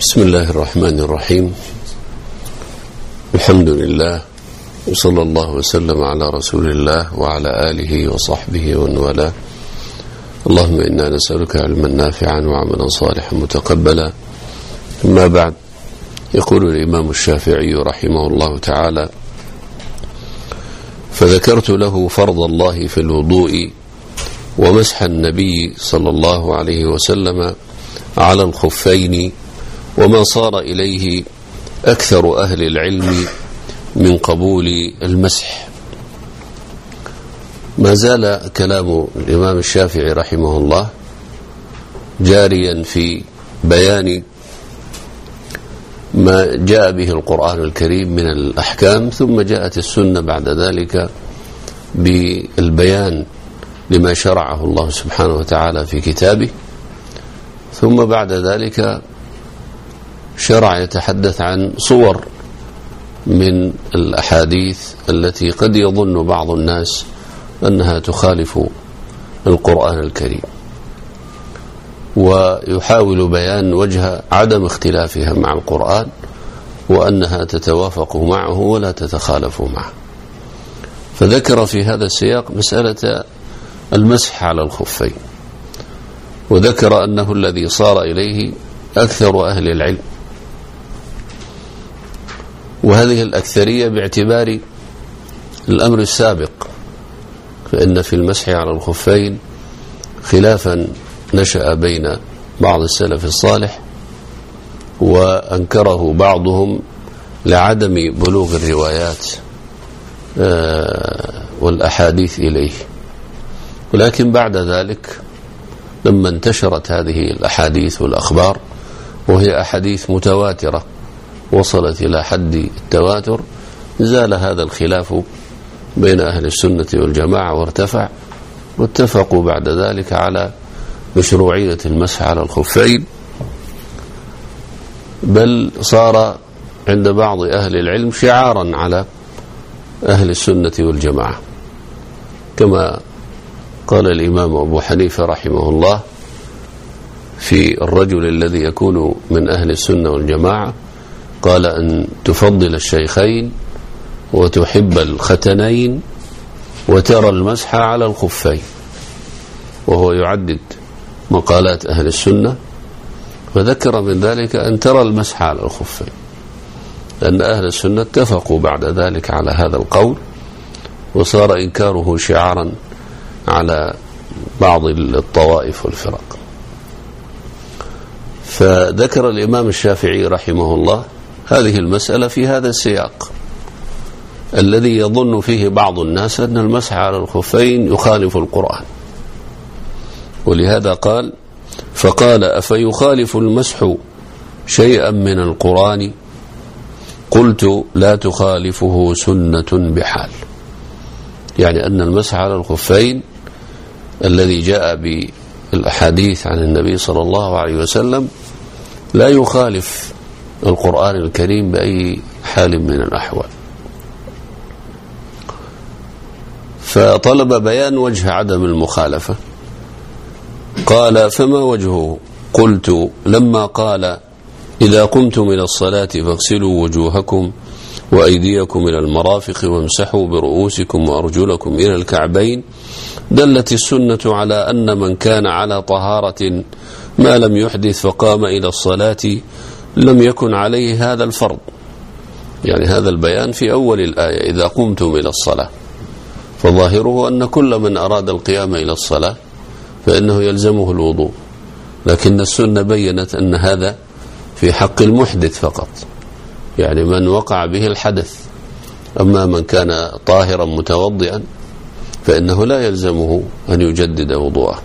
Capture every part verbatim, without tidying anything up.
بسم الله الرحمن الرحيم. الحمد لله وصلى الله وسلم على رسول الله وعلى آله وصحبه ومن والاه. اللهم إنا نسألك علما نافعا وعملا صالحا متقبلا. أما بعد، يقول الإمام الشافعي رحمه الله تعالى: فذكرت له فرض الله في الوضوء ومسح النبي صلى الله عليه وسلم على الخفين وما صار إليه أكثر أهل العلم من قبول المسح. ما زال كلام الإمام الشافعي رحمه الله جاريا في بيان ما جاء به القرآن الكريم من الأحكام، ثم جاءت السنة بعد ذلك بالبيان لما شرعه الله سبحانه وتعالى في كتابه، ثم بعد ذلك شرع يتحدث عن صور من الأحاديث التي قد يظن بعض الناس أنها تخالف القرآن الكريم، ويحاول بيان وجه عدم اختلافها مع القرآن وأنها تتوافق معه ولا تتخالف معه. فذكر في هذا السياق مسألة المسح على الخفين، وذكر أنه الذي صار إليه أكثر أهل العلم، وهذه الأكثرية باعتبار الأمر السابق، فإن في المسح على الخفين خلافا نشأ بين بعض السلف الصالح، وأنكره بعضهم لعدم بلوغ الروايات والأحاديث إليه. ولكن بعد ذلك لما انتشرت هذه الأحاديث والأخبار، وهي أحاديث متواترة وصلت إلى حد التواتر، زال هذا الخلاف بين أهل السنة والجماعة وارتفع، واتفقوا بعد ذلك على مشروعية المسح على الخفين، بل صار عند بعض أهل العلم شعارا على أهل السنة والجماعة، كما قال الإمام أبو حنيفة رحمه الله في الرجل الذي يكون من أهل السنة والجماعة، قال: أن تفضل الشيخين وتحب الختنين وترى المسح على الخفين. وهو يعدد مقالات أهل السنة، فذكر من ذلك أن ترى المسح على الخفين، لأن أهل السنة اتفقوا بعد ذلك على هذا القول، وصار إنكاره شعارا على بعض الطوائف والفرق. فذكر الإمام الشافعي رحمه الله هذه المسألة في هذا السياق الذي يظن فيه بعض الناس أن المسح على الخفين يخالف القرآن، ولهذا قال: فقال: أفيخالف المسح شيئا من القرآن؟ قلت: لا تخالفه سنة بحال. يعني أن المسح على الخفين الذي جاء بالأحاديث عن النبي صلى الله عليه وسلم لا يخالف القرآن الكريم بأي حال من الأحوال. فطلب بيان وجه عدم المخالفة، قال: فما وجهه؟ قلت: لما قال: إذا قمتم إلى الصلاة فاغسلوا وجوهكم وأيديكم إلى المرافق وامسحوا برؤوسكم وأرجلكم إلى الكعبين، دلت السنة على أن من كان على طهارة ما لم يحدث فقام إلى الصلاة لم يكن عليه هذا الفرض. يعني هذا البيان في أول الآية: إذا قمتم إلى الصلاة، فظاهره أن كل من أراد القيام إلى الصلاة فإنه يلزمه الوضوء، لكن السنة بيّنت أن هذا في حق المحدث فقط، يعني من وقع به الحدث. أما من كان طاهرا متوضئا فإنه لا يلزمه أن يجدد وضوءه.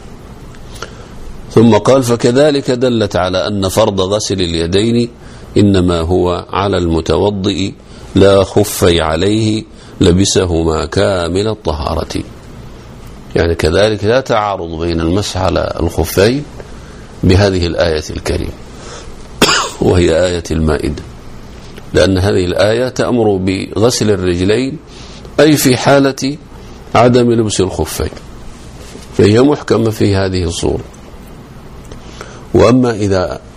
ثم قال: فكذلك دلت على أن فرض غسل اليدين إنما هو على المتوضئ لا خفي عليه لبسهما كامل الطهارة. يعني كذلك لا تعارض بين المسح على الخفين بهذه الآية الكريمة، وهي آية المائدة، لأن هذه الآية تأمر بغسل الرجلين أي في حالة عدم لبس الخفين، فهي محكمة في هذه الصورة. وأما إذا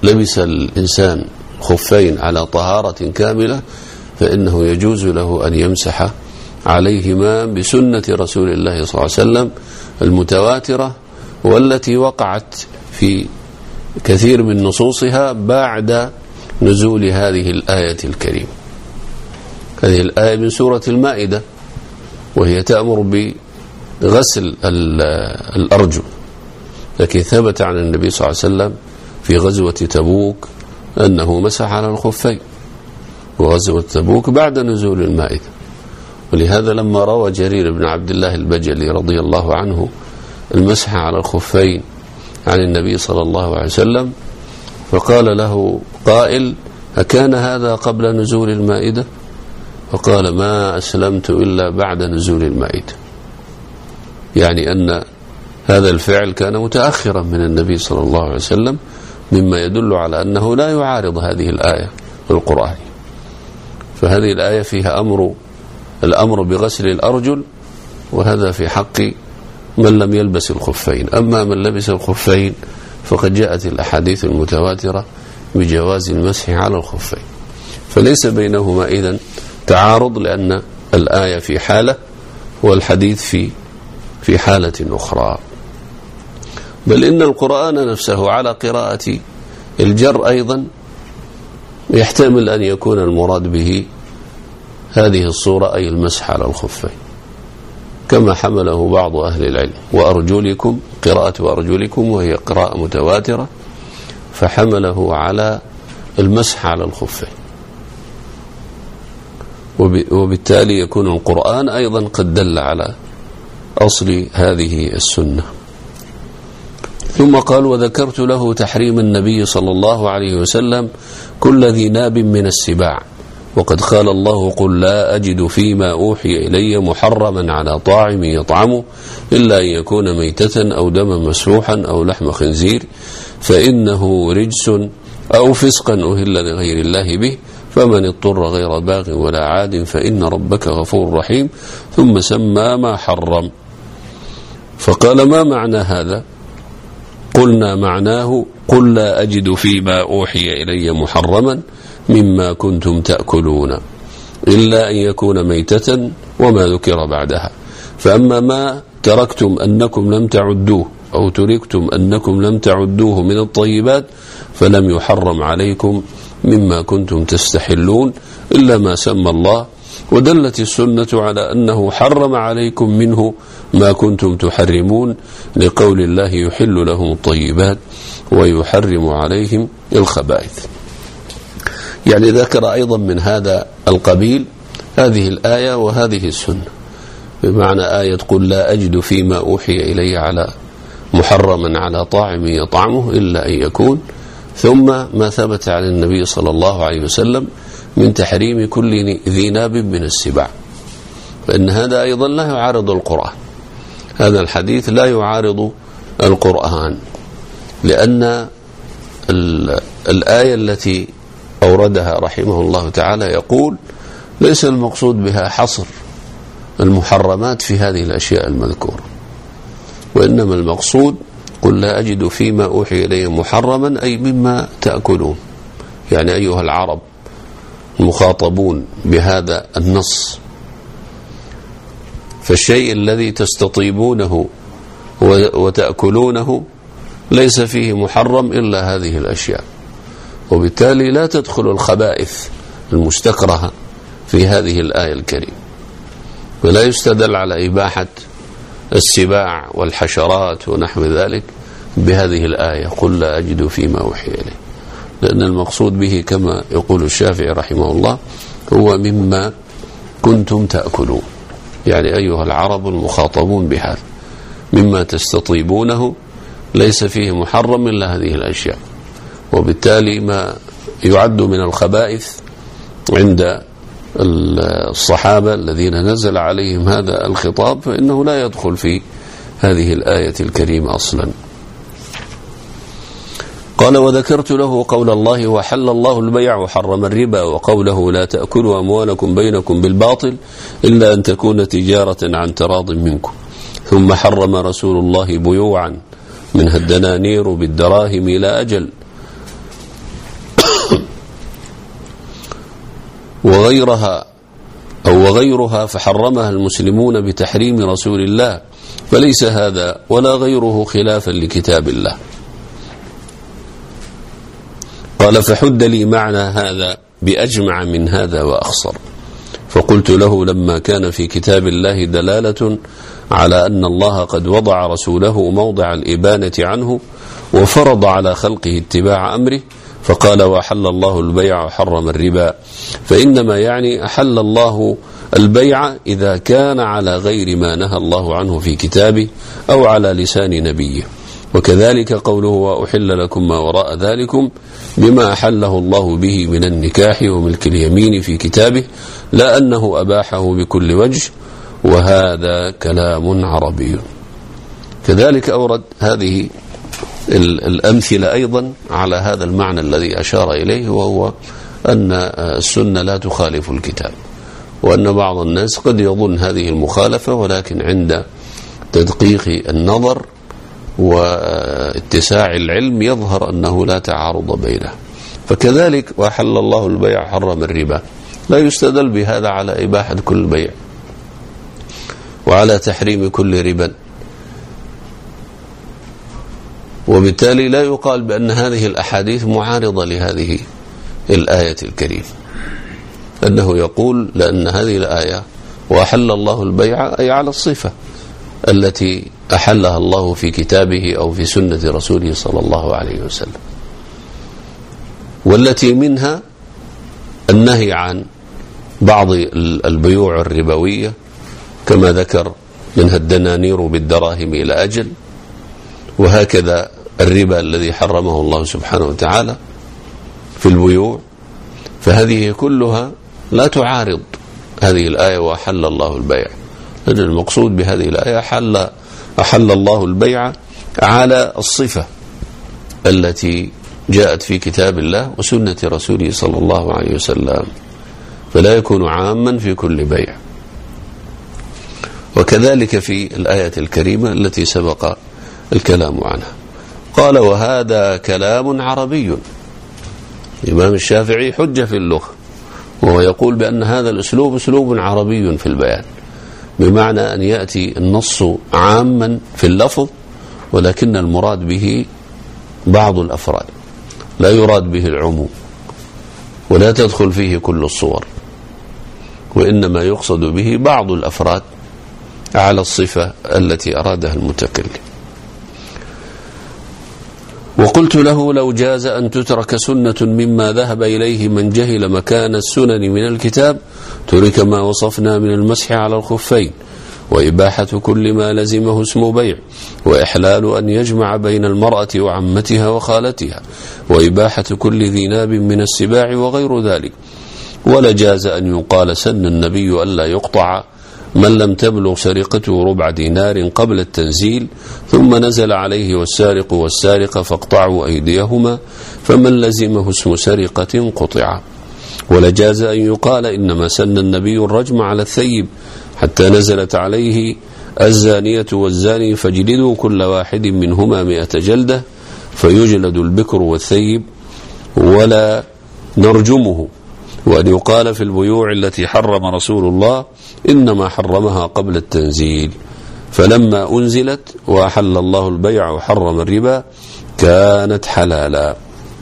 لبس الإنسان خفين على طهارة كاملة فإنه يجوز له أن يمسح عليهما بسنة رسول الله صلى الله عليه وسلم المتواترة، والتي وقعت في كثير من نصوصها بعد نزول هذه الآية الكريمة. هذه الآية من سورة المائدة، وهي تأمر بغسل الأرجل، لكن ثبت عن النبي صلى الله عليه وسلم في غزوة تبوك أنه مسح على الخفين، وغزوة تبوك بعد نزول المائدة. ولهذا لما روى جرير بن عبد الله البجلي رضي الله عنه المسح على الخفين عن النبي صلى الله عليه وسلم، فقال له قائل: أكان هذا قبل نزول المائدة؟ فقال: ما أسلمت إلا بعد نزول المائدة، يعني أن هذا الفعل كان متأخرا من النبي صلى الله عليه وسلم، مما يدل على أنه لا يعارض هذه الآية في القرآن. فهذه الآية فيها أمر الأمر بغسل الأرجل، وهذا في حق من لم يلبس الخفين. أما من لبس الخفين فقد جاءت الأحاديث المتواترة بجواز المسح على الخفين، فليس بينهما إذن تعارض، لأن الآية في حالة والحديث في في حالة أخرى. بل إن القرآن نفسه على قراءة الجر أيضا يحتمل أن يكون المراد به هذه الصورة، أي المسح على الخفين، كما حمله بعض أهل العلم. وأرجلكم، قراءة وأرجلكم وهي قراءة متواترة، فحمله على المسح على الخفين، وبالتالي يكون القرآن أيضا قد دل على أصل هذه السنة. ثم قال: وذكرت له تحريم النبي صلى الله عليه وسلم كل ذي ناب من السباع، وقد قال الله: قل لا أجد فيما أوحي إلي محرما على طاعم يطعمه إلا أن يكون ميتة أو دما مسفوحا أو لحم خنزير فإنه رجس أو فسقا أهل لغير الله به، فمن اضطر غير باغ ولا عاد فإن ربك غفور رحيم. ثم سمى ما حرم، فقال: ما معنى هذا؟ قلنا: معناه قل لا أجد فيما أوحي إلي محرما مما كنتم تأكلون إلا أن يكون ميتة وما ذكر بعدها، فأما ما تركتم أنكم لم تعدوه أو تركتم أنكم لم تعدوه من الطيبات فلم يحرم عليكم مما كنتم تستحلون إلا ما سمى الله. ودلت السنة على أنه حرم عليكم منه ما كنتم تحرمون، لقول الله: يحل لهم الطيبات ويحرم عليهم الخبائث. يعني ذكر أيضا من هذا القبيل هذه الآية وهذه السنة، بمعنى آية قل لا أجد فيما أوحي إلي على محرما على طاعم يطعمه إلا أن يكون، ثم ما ثبت عن النبي صلى الله عليه وسلم من تحريم كل ذي ناب من السباع، فإن هذا أيضا لا يعارض القرآن. هذا الحديث لا يعارض القرآن، لأن الآية التي أوردها رحمه الله تعالى يقول: ليس المقصود بها حصر المحرمات في هذه الأشياء المذكورة، وإنما المقصود قل لا أجد فيما أوحي إلي محرما، أي مما تأكلون، يعني أيها العرب المخاطبون بهذا النص، فالشيء الذي تستطيبونه وتأكلونه ليس فيه محرم إلا هذه الأشياء، وبالتالي لا تدخل الخبائث المستكرهة في هذه الآية الكريمة، ولا يستدل على إباحة السباع والحشرات ونحو ذلك بهذه الآية قل لا أجد فيما أوحي إلي، لأن المقصود به كما يقول الشافعي رحمه الله هو مما كنتم تأكلون، يعني أيها العرب المخاطبون بهذا مما تستطيبونه ليس فيه محرم إلا هذه الأشياء، وبالتالي ما يعد من الخبائث عند الصحابة الذين نزل عليهم هذا الخطاب فإنه لا يدخل في هذه الآية الكريمة أصلا. قال: وذكرت له قول الله: وحل الله البيع وحرم الربا، وقوله: لا تأكلوا أموالكم بينكم بالباطل إلا أن تكون تجارة عن تراض منكم. ثم حرم رسول الله بيوعا منها الدنانير بالدراهم إلى أجل، وغيرها أو وغيرها فحرمها المسلمون بتحريم رسول الله، فليس هذا ولا غيره خلافا لكتاب الله. قال: فحد لي معنى هذا بأجمع من هذا وأخصر. فقلت له: لما كان في كتاب الله دلالة على أن الله قد وضع رسوله موضع الإبانة عنه وفرض على خلقه اتباع أمره، فقال: وأحل الله البيع وحرم الربا، فإنما يعني أحل الله البيع إذا كان على غير ما نهى الله عنه في كتابه أو على لسان نبيه. وكذلك قوله: وأحل لكم ما وراء ذلكم، بما أحله الله به من النكاح وملك اليمين في كتابه، لا أنه أباحه بكل وجه، وهذا كلام عربي. كذلك أورد هذه الأمثلة أيضا على هذا المعنى الذي أشار إليه، وهو أن السنة لا تخالف الكتاب، وأن بعض الناس قد يظن هذه المخالفة، ولكن عند تدقيق النظر واتساع العلم يظهر أنه لا تعارض بينه. فكذلك وحل الله البيع حرم الربا، لا يستدل بهذا على إباحة كل بيع وعلى تحريم كل ربا، وبالتالي لا يقال بأن هذه الأحاديث معارضة لهذه الآية الكريمة، أنه يقول لأن هذه الآية وأحل الله البيع أي على الصفة التي أحلها الله في كتابه أو في سنة رسوله صلى الله عليه وسلم، والتي منها النهي عن بعض البيوع الربوية كما ذكر، منها الدنانير بالدراهم إلى أجل، وهكذا الربا الذي حرمه الله سبحانه وتعالى في البيوع. فهذه كلها لا تعارض هذه الآية وأحل الله البيع، لأن المقصود بهذه الآية أحل, أحل الله البيع على الصفة التي جاءت في كتاب الله وسنة رسوله صلى الله عليه وسلم، فلا يكون عاما في كل بيع. وكذلك في الآية الكريمة التي سبق الكلام عنها. قال: وهذا كلام عربي. الإمام الشافعي حجة في اللغة، وهو يقول بأن هذا الأسلوب أسلوب عربي في البيان، بمعنى أن يأتي النص عاما في اللفظ، ولكن المراد به بعض الأفراد، لا يراد به العموم، ولا تدخل فيه كل الصور، وإنما يقصد به بعض الأفراد على الصفة التي أرادها المتكلم. وقلت له: لو جاز أن تترك سنة مما ذهب إليه من جهل مكان السنن من الكتاب ترك ما وصفنا من المسح على الخفين، وإباحة كل ما لزمه اسم بيع، وإحلال أن يجمع بين المرأة وعمتها وخالتها، وإباحة كل ذي ناب من السباع وغير ذلك. ولجاز أن يقال: سن النبي ألا يقطع من لم تبلغ سرقته ربع دينار قبل التنزيل، ثم نزل عليه: والسارق والسارقة فاقطعوا أيديهما، فمن لزمه اسم سرقة قطع. ولجاز أن يقال: إنما سن النبي الرجم على الثيب حتى نزلت عليه: الزانية والزاني فاجلدوا كل واحد منهما مئة جلدة، فيجلد البكر والثيب ولا نرجمه. وأن يقال في البيوع التي حرم رسول الله: إنما حرمها قبل التنزيل، فلما أنزلت وأحل الله البيع وحرم الربا كانت حلالا.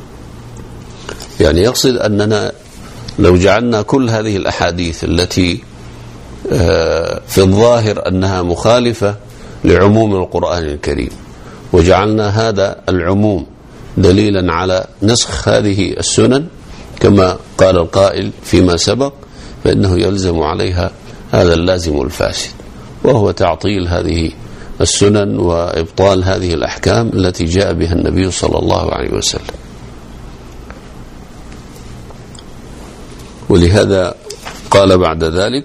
يعني يقصد أننا لو جعلنا كل هذه الأحاديث التي في الظاهر أنها مخالفة لعموم القرآن الكريم، وجعلنا هذا العموم دليلا على نسخ هذه السنن كما قال القائل فيما سبق، فإنه يلزم عليها هذا اللازم الفاسد، وهو تعطيل هذه السنن وإبطال هذه الأحكام التي جاء بها النبي صلى الله عليه وسلم. ولهذا قال بعد ذلك: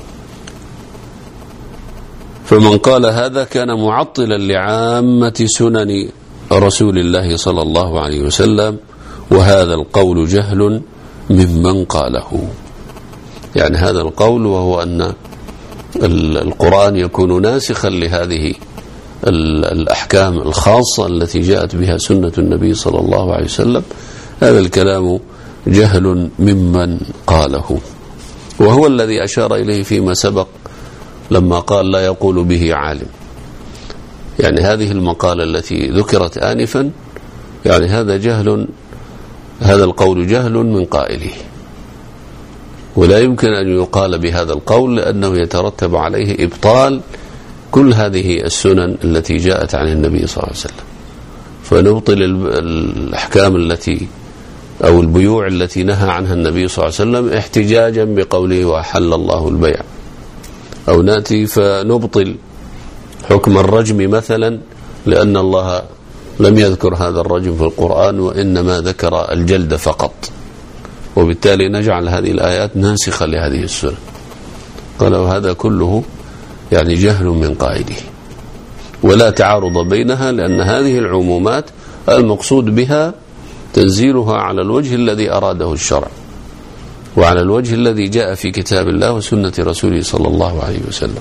فمن قال هذا كان معطلا لعامة سنن رسول الله صلى الله عليه وسلم، وهذا القول جهل ممن قاله. يعني هذا القول وهو أن القرآن يكون ناسخا لهذه الأحكام الخاصة التي جاءت بها سنة النبي صلى الله عليه وسلم، هذا الكلام جهل ممن قاله، وهو الذي أشار إليه فيما سبق لما قال لا يقول به عالم. يعني هذه المقالة التي ذكرت آنفا يعني هذا جهل، هذا القول جهل من قائله، ولا يمكن أن يقال بهذا القول لأنه يترتب عليه إبطال كل هذه السنن التي جاءت عن النبي صلى الله عليه وسلم، فنبطل الأحكام التي أو البيوع التي نهى عنها النبي صلى الله عليه وسلم احتجاجا بقوله وأحل الله البيع، أو نأتي فنبطل حكم الرجم مثلا لأن الله لم يذكر هذا الرجم في القرآن وإنما ذكر الجلد فقط، وبالتالي نجعل هذه الآيات ناسخة لهذه السنة. قالوا هذا كله يعني جهل من قائله، ولا تعارض بينها، لأن هذه العمومات المقصود بها تنزيلها على الوجه الذي أراده الشرع وعلى الوجه الذي جاء في كتاب الله وسنة رسوله صلى الله عليه وسلم.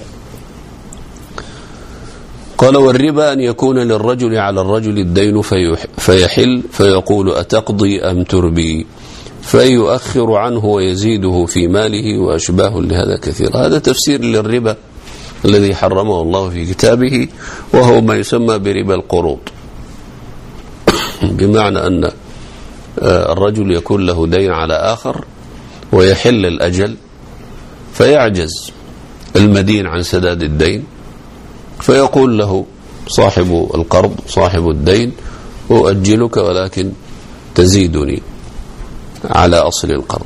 قال والربا أن يكون للرجل على الرجل الدين فيحل فيقول أتقضي أم تربي فيؤخر عنه ويزيده في ماله وأشباه لهذا كثير. هذا تفسير للربا الذي حرمه الله في كتابه، وهو ما يسمى بربا القروض، بمعنى أن الرجل يكون له دين على آخر ويحل الأجل فيعجز المدين عن سداد الدين، فيقول له صاحب القرض صاحب الدين أؤجلك ولكن تزيدني على أصل القرض.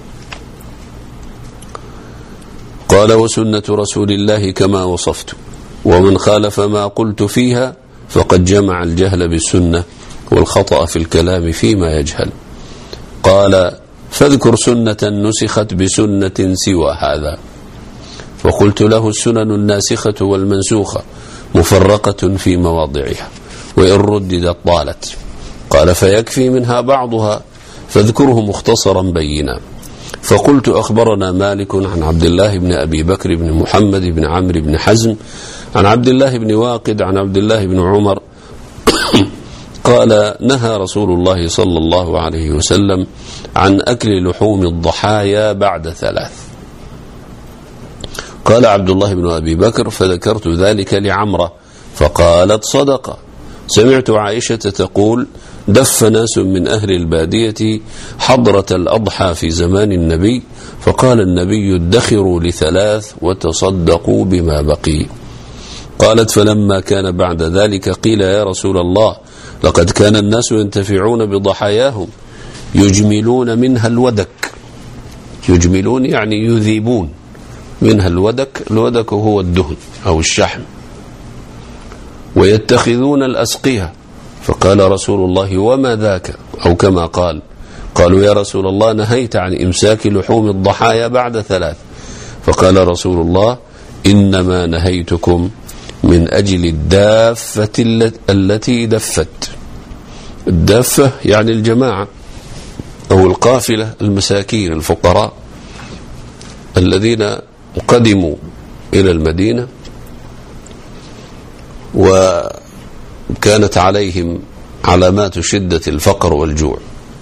قال وسنة رسول الله كما وصفت، ومن خالف ما قلت فيها فقد جمع الجهل بالسنة والخطأ في الكلام فيما يجهل. قال فاذكر سنة نسخت بسنة سوى هذا، فقلت له السنن الناسخة والمنسوخة مفرقة في مواضعها وإن رددت طالت. قال فيكفي منها بعضها فاذكره مختصرا بينا. فقلت أخبرنا مالك عن عبد الله بن أبي بكر بن محمد بن عمرو بن حزم عن عبد الله بن واقد عن عبد الله بن عمر قال نهى رسول الله صلى الله عليه وسلم عن أكل لحوم الضحايا بعد ثلاث. قال عبد الله بن أبي بكر فذكرت ذلك لعمرة فقالت صدق. سمعت عائشة تقول دف ناس من أهل البادية حضرة الأضحى في زمان النبي فقال النبي ادخروا لثلاث وتصدقوا بما بقي. قالت فلما كان بعد ذلك قيل يا رسول الله لقد كان الناس ينتفعون بضحاياهم يجملون منها الودك، يجملون يعني يذيبون منها الودك، الودك هو الدهن أو الشحم، ويتخذون الأسقية. فقال رسول الله وما ذاك، أو كما قال قالوا يا رسول الله نهيت عن إمساك لحوم الضحايا بعد ثلاث. فقال رسول الله إنما نهيتكم من أجل الدافة التي دفت. الدافة يعني الجماعة أو القافلة المساكين الفقراء الذين قدموا إلى المدينة وكانت عليهم علامات شدة الفقر والجوع،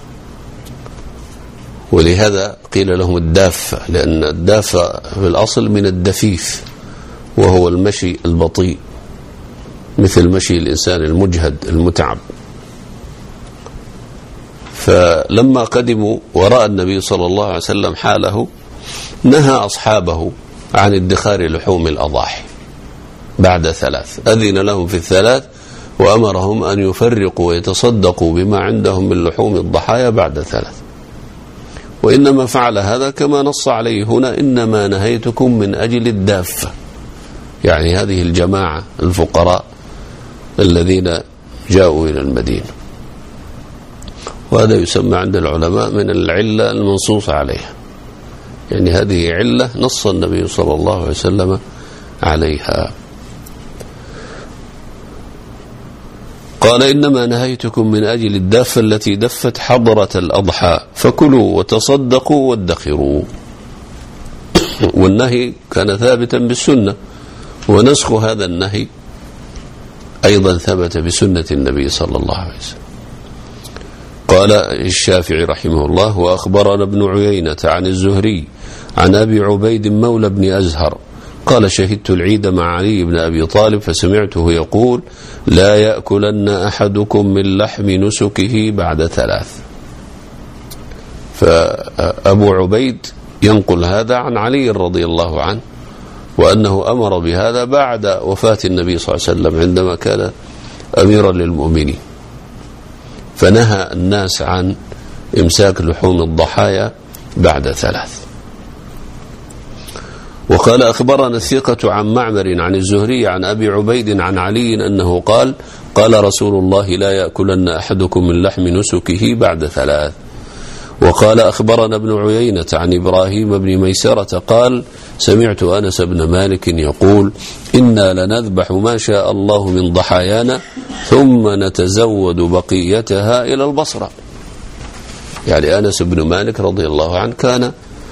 ولهذا قيل لهم الدافة، لأن الدافة في الأصل من الدفيف وهو المشي البطيء مثل مشي الإنسان المجهد المتعب. فلما قدموا ورأى النبي صلى الله عليه وسلم حاله نهى أصحابه عن ادخار لحوم الأضاحي بعد ثلاث، أذن لهم في الثلاث وأمرهم أن يفرقوا ويتصدقوا بما عندهم من لحوم الضحايا بعد ثلاث. وإنما فعل هذا كما نص عليه هنا إنما نهيتكم من أجل الدافة، يعني هذه الجماعة الفقراء الذين جاءوا إلى المدينة. وهذا يسمى عند العلماء من العلة المنصوص عليها، يعني هذه علة نص النبي صلى الله عليه وسلم عليها. قال إنما نهيتكم من أجل الدافة التي دفت حضرة الأضحى فكلوا وتصدقوا وادخروا. والنهي كان ثابتا بالسنة، ونسخ هذا النهي أيضا ثبت بسنة النبي صلى الله عليه وسلم. قال الشافعي رحمه الله: وأخبرنا ابن عيينة عن الزهري عن أبي عبيد مولى بن أزهر قال: شهدت العيد مع علي بن أبي طالب فسمعته يقول: لا يأكلن أحدكم من لحم نسكه بعد ثلاث. فأبو عبيد ينقل هذا عن علي رضي الله عنه، وأنه أمر بهذا بعد وفاة النبي صلى الله عليه وسلم عندما كان أميرا للمؤمنين، فنهى الناس عن إمساك لحوم الضحايا بعد ثلاث. وقال: أخبرنا الثقة عن معمر عن الزهري عن أبي عبيد عن علي أنه قال: قال رسول الله: لا يأكلن أحدكم من لحم نسكه بعد ثلاث. وقال: أخبرنا ابن عيينة عن إبراهيم بن ميسرة قال: سمعت أنس بن مالك يقول: إنا لنذبح ما شاء الله من ضحايانا ثم نتزود بقيتها إلى البصرة. يعني أنس بن مالك رضي الله عنه كان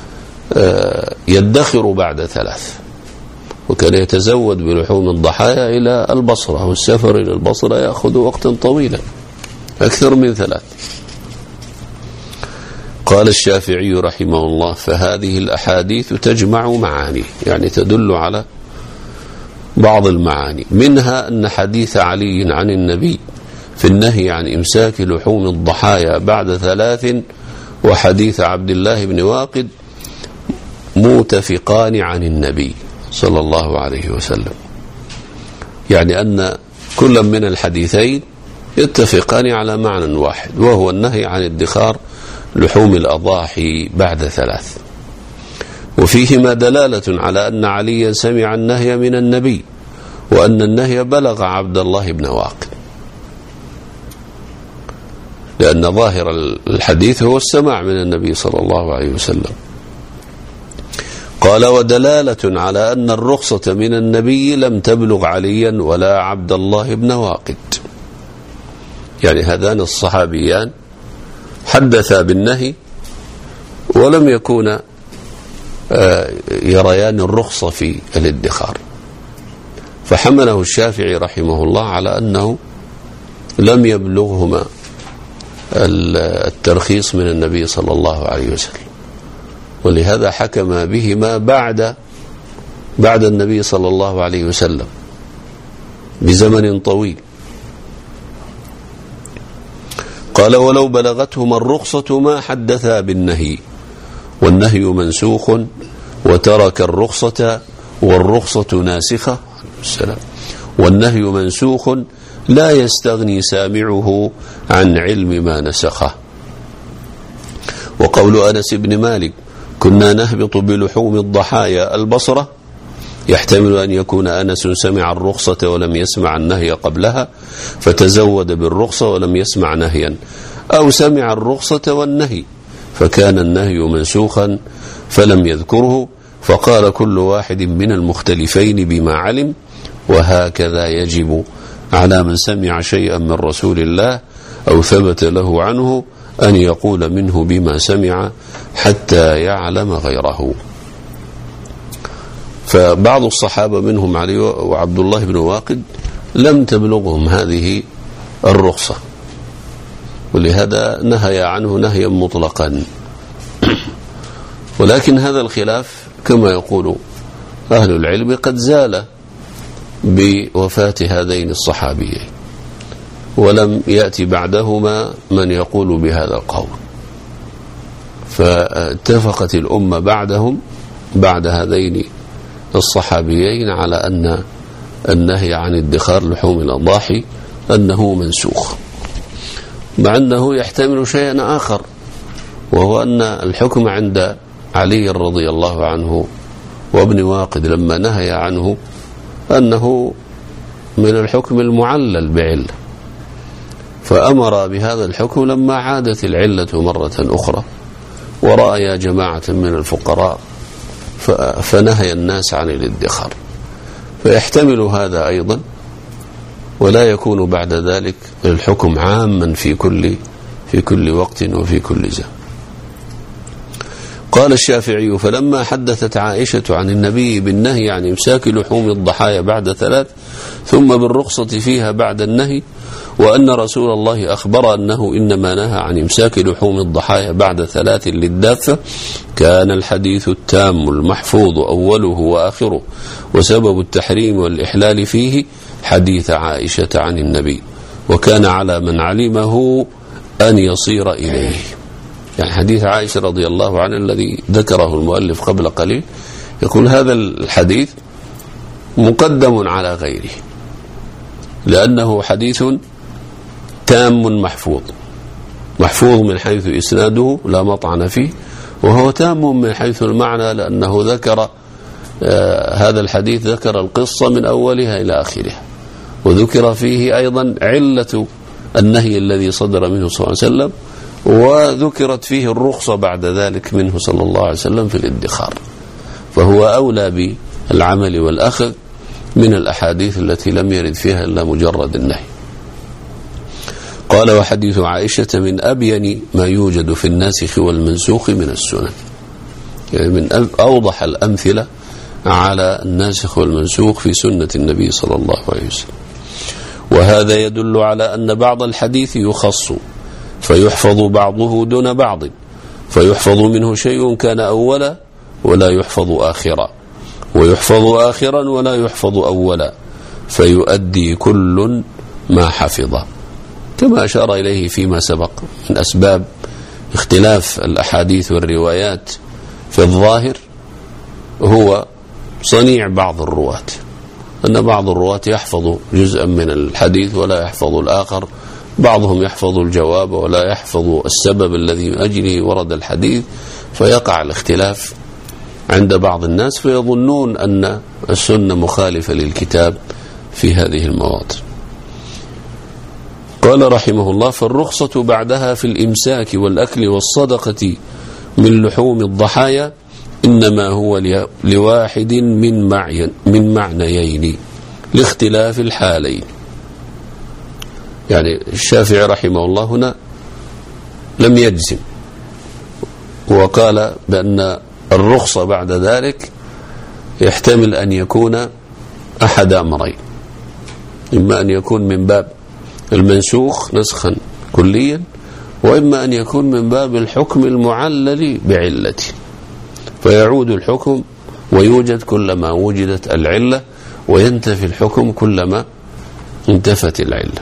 يدخر بعد ثلاث، وكان يتزود بلحوم الضحايا إلى البصرة، والسفر إلى البصرة يأخذ وقتا طويلا أكثر من ثلاث. قال الشافعي رحمه الله: فهذه الأحاديث تجمع معاني، يعني تدل على بعض المعاني، منها أن حديث علي عن النبي في النهي عن إمساك لحوم الضحايا بعد ثلاث وحديث عبد الله بن واقد متفقان عن النبي صلى الله عليه وسلم، يعني أن كل من الحديثين يتفقان على معنى واحد، وهو النهي عن ادخار لحوم الأضاحي بعد ثلاث. وفيهما دلالة على أن عليا سمع النهي من النبي، وأن النهي بلغ عبد الله بن واقد، لأن ظاهر الحديث هو السماع من النبي صلى الله عليه وسلم. قال: ودلالة على أن الرخصة من النبي لم تبلغ عليا ولا عبد الله بن واقد، يعني هذان الصحابيان حدثا بالنهي ولم يكونا يريان الرخصة في الادخار، فحمله الشافعي رحمه الله على أنه لم يبلغهما الترخيص من النبي صلى الله عليه وسلم، ولهذا حكم بهما بعد بعد النبي صلى الله عليه وسلم بزمن طويل. قال: ولو بلغتهما الرخصة ما حدثا بالنهي، والنهي منسوخ وترك الرخصة والرخصة ناسخة، والنهي منسوخ لا يستغني سامعه عن علم ما نسخه. وقول أنس بن مالك: كنا نهبط بلحوم الضحايا البصرة، يحتمل أن يكون أنس سمع الرخصة ولم يسمع النهي قبلها فتزود بالرخصة ولم يسمع نهيا، أو سمع الرخصة والنهي فكان النهي منسوخا فلم يذكره، فقال كل واحد من المختلفين بما علم. وهكذا يجب على من سمع شيئا من رسول الله أو ثبت له عنه أن يقول منه بما سمع حتى يعلم غيره. فبعض الصحابة منهم علي وعبد الله بن واقد لم تبلغهم هذه الرخصة، ولهذا نهي عنه نهيا مطلقا. ولكن هذا الخلاف كما يقول أهل العلم قد زال بوفاة هذين الصحابيين، ولم يأتي بعدهما من يقول بهذا القول، فاتفقت الأمة بعدهم بعد هذين الصحابيين على أن النهي عن ادخار لحوم الأضاحي أنه منسوخ، مع أنه يحتمل شيئا آخر، وهو أن الحكم عند علي رضي الله عنه وابن واقد لما نهي عنه أنه من الحكم المعلل بعلة، فأمر بهذا الحكم لما عادت العلة مرة أخرى ورأى جماعة من الفقراء فنهي الناس عن الادخار، فيحتمل هذا أيضا، ولا يكون بعد ذلك الحكم عاما في كل في كل وقت وفي كل زمان. قال الشافعي: فلما حدثت عائشة عن النبي بالنهي عن إمساك لحوم الضحايا بعد ثلاث ثم بالرخصة فيها بعد النهي، وأن رسول الله أخبر أنه إنما نهى عن إمساك لحوم الضحايا بعد ثلاث للدافة، كان الحديث التام المحفوظ أوله وآخره، وسبب التحريم والإحلال فيه حديث عائشة عن النبي، وكان على من علمه أن يصير إليه. يعني حديث عائشة رضي الله عنها الذي ذكره المؤلف قبل قليل، يقول هذا الحديث مقدم على غيره لأنه حديث تام محفوظ، محفوظ من حيث إسناده لا مطعن فيه، وهو تام من حيث المعنى لأنه ذكر آه هذا الحديث ذكر القصة من أولها إلى آخرها، وذكر فيه أيضا علة النهي الذي صدر منه صلى الله عليه وسلم، وذكرت فيه الرخصة بعد ذلك منه صلى الله عليه وسلم في الادخار، فهو أولى بالعمل والأخذ من الأحاديث التي لم يرد فيها إلا مجرد النهي. قال: وحديث عائشة من أبين ما يوجد في الناسخ والمنسوخ من السنن، يعني من أوضح الأمثلة على الناسخ والمنسوخ في سنة النبي صلى الله عليه وسلم. وهذا يدل على أن بعض الحديث يخص فيحفظ بعضه دون بعض، فيحفظ منه شيء كان أولا ولا يحفظ آخرا، ويحفظ آخرا ولا يحفظ أولا، فيؤدي كل ما حفظ، كما أشار إليه فيما سبق من أسباب اختلاف الأحاديث والروايات في الظاهر هو صنيع بعض الرواة، أن بعض الرواة يحفظ جزءا من الحديث ولا يحفظ الآخر، بعضهم يحفظ الجواب ولا يحفظ السبب الذي من أجله ورد الحديث، فيقع الاختلاف عند بعض الناس فيظنون أن السنة مخالفة للكتاب في هذه المواطن. قال رحمه الله: فالرخصة بعدها في الإمساك والأكل والصدقة من لحوم الضحايا إنما هو لواحد من معين من معنيين لاختلاف الحالين. يعني الشافعي رحمه الله هنا لم يجزم، وقال بأن الرخصة بعد ذلك يحتمل أن يكون أحد أمرين، إما أن يكون من باب المنسوخ نسخا كليا، وإما أن يكون من باب الحكم المعلل بعلته، فيعود الحكم ويوجد كلما وجدت العلة، وينتفي الحكم كلما انتفت العلة.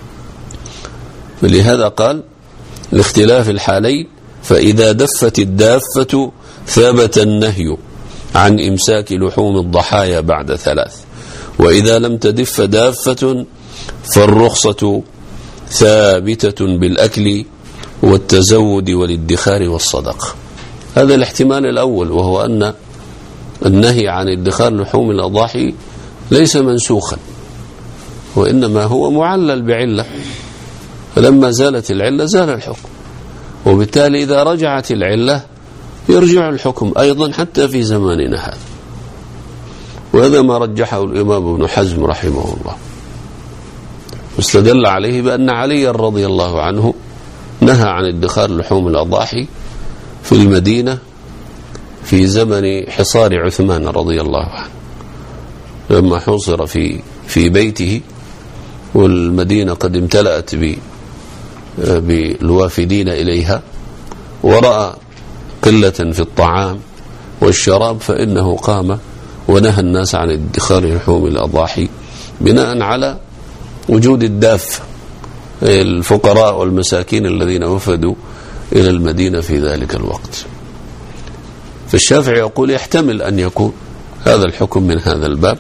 ولهذا قال لاختلاف الحالين، فإذا دفت الدافة ثبت النهي عن إمساك لحوم الضحايا بعد ثلاث، وإذا لم تدف دافة فالرخصة ثابتة بالأكل والتزود والادخار والصدقة. هذا الاحتمال الأول، وهو أن النهي عن ادخار لحوم الأضاحي ليس منسوخا، وإنما هو معلل بعلة، فلما زالت العلة زال الحكم، وبالتالي إذا رجعت العلة يرجع الحكم أيضا حتى في زماننا هذا. وهذا ما رجحه الإمام ابن حزم رحمه الله، واستدل عليه بأن علي رضي الله عنه نهى عن ادخار لحوم الأضاحي في المدينة في زمن حصار عثمان رضي الله عنه، لما حصر في في بيته والمدينة قد امتلأت بالوافدين إليها، ورأى قلة في الطعام والشراب، فإنه قام ونهى الناس عن ادخار لحوم الأضاحي بناء على وجود الدافة، الفقراء والمساكين الذين وفدوا إلى المدينة في ذلك الوقت. فالشافعي يقول يحتمل أن يكون هذا الحكم من هذا الباب،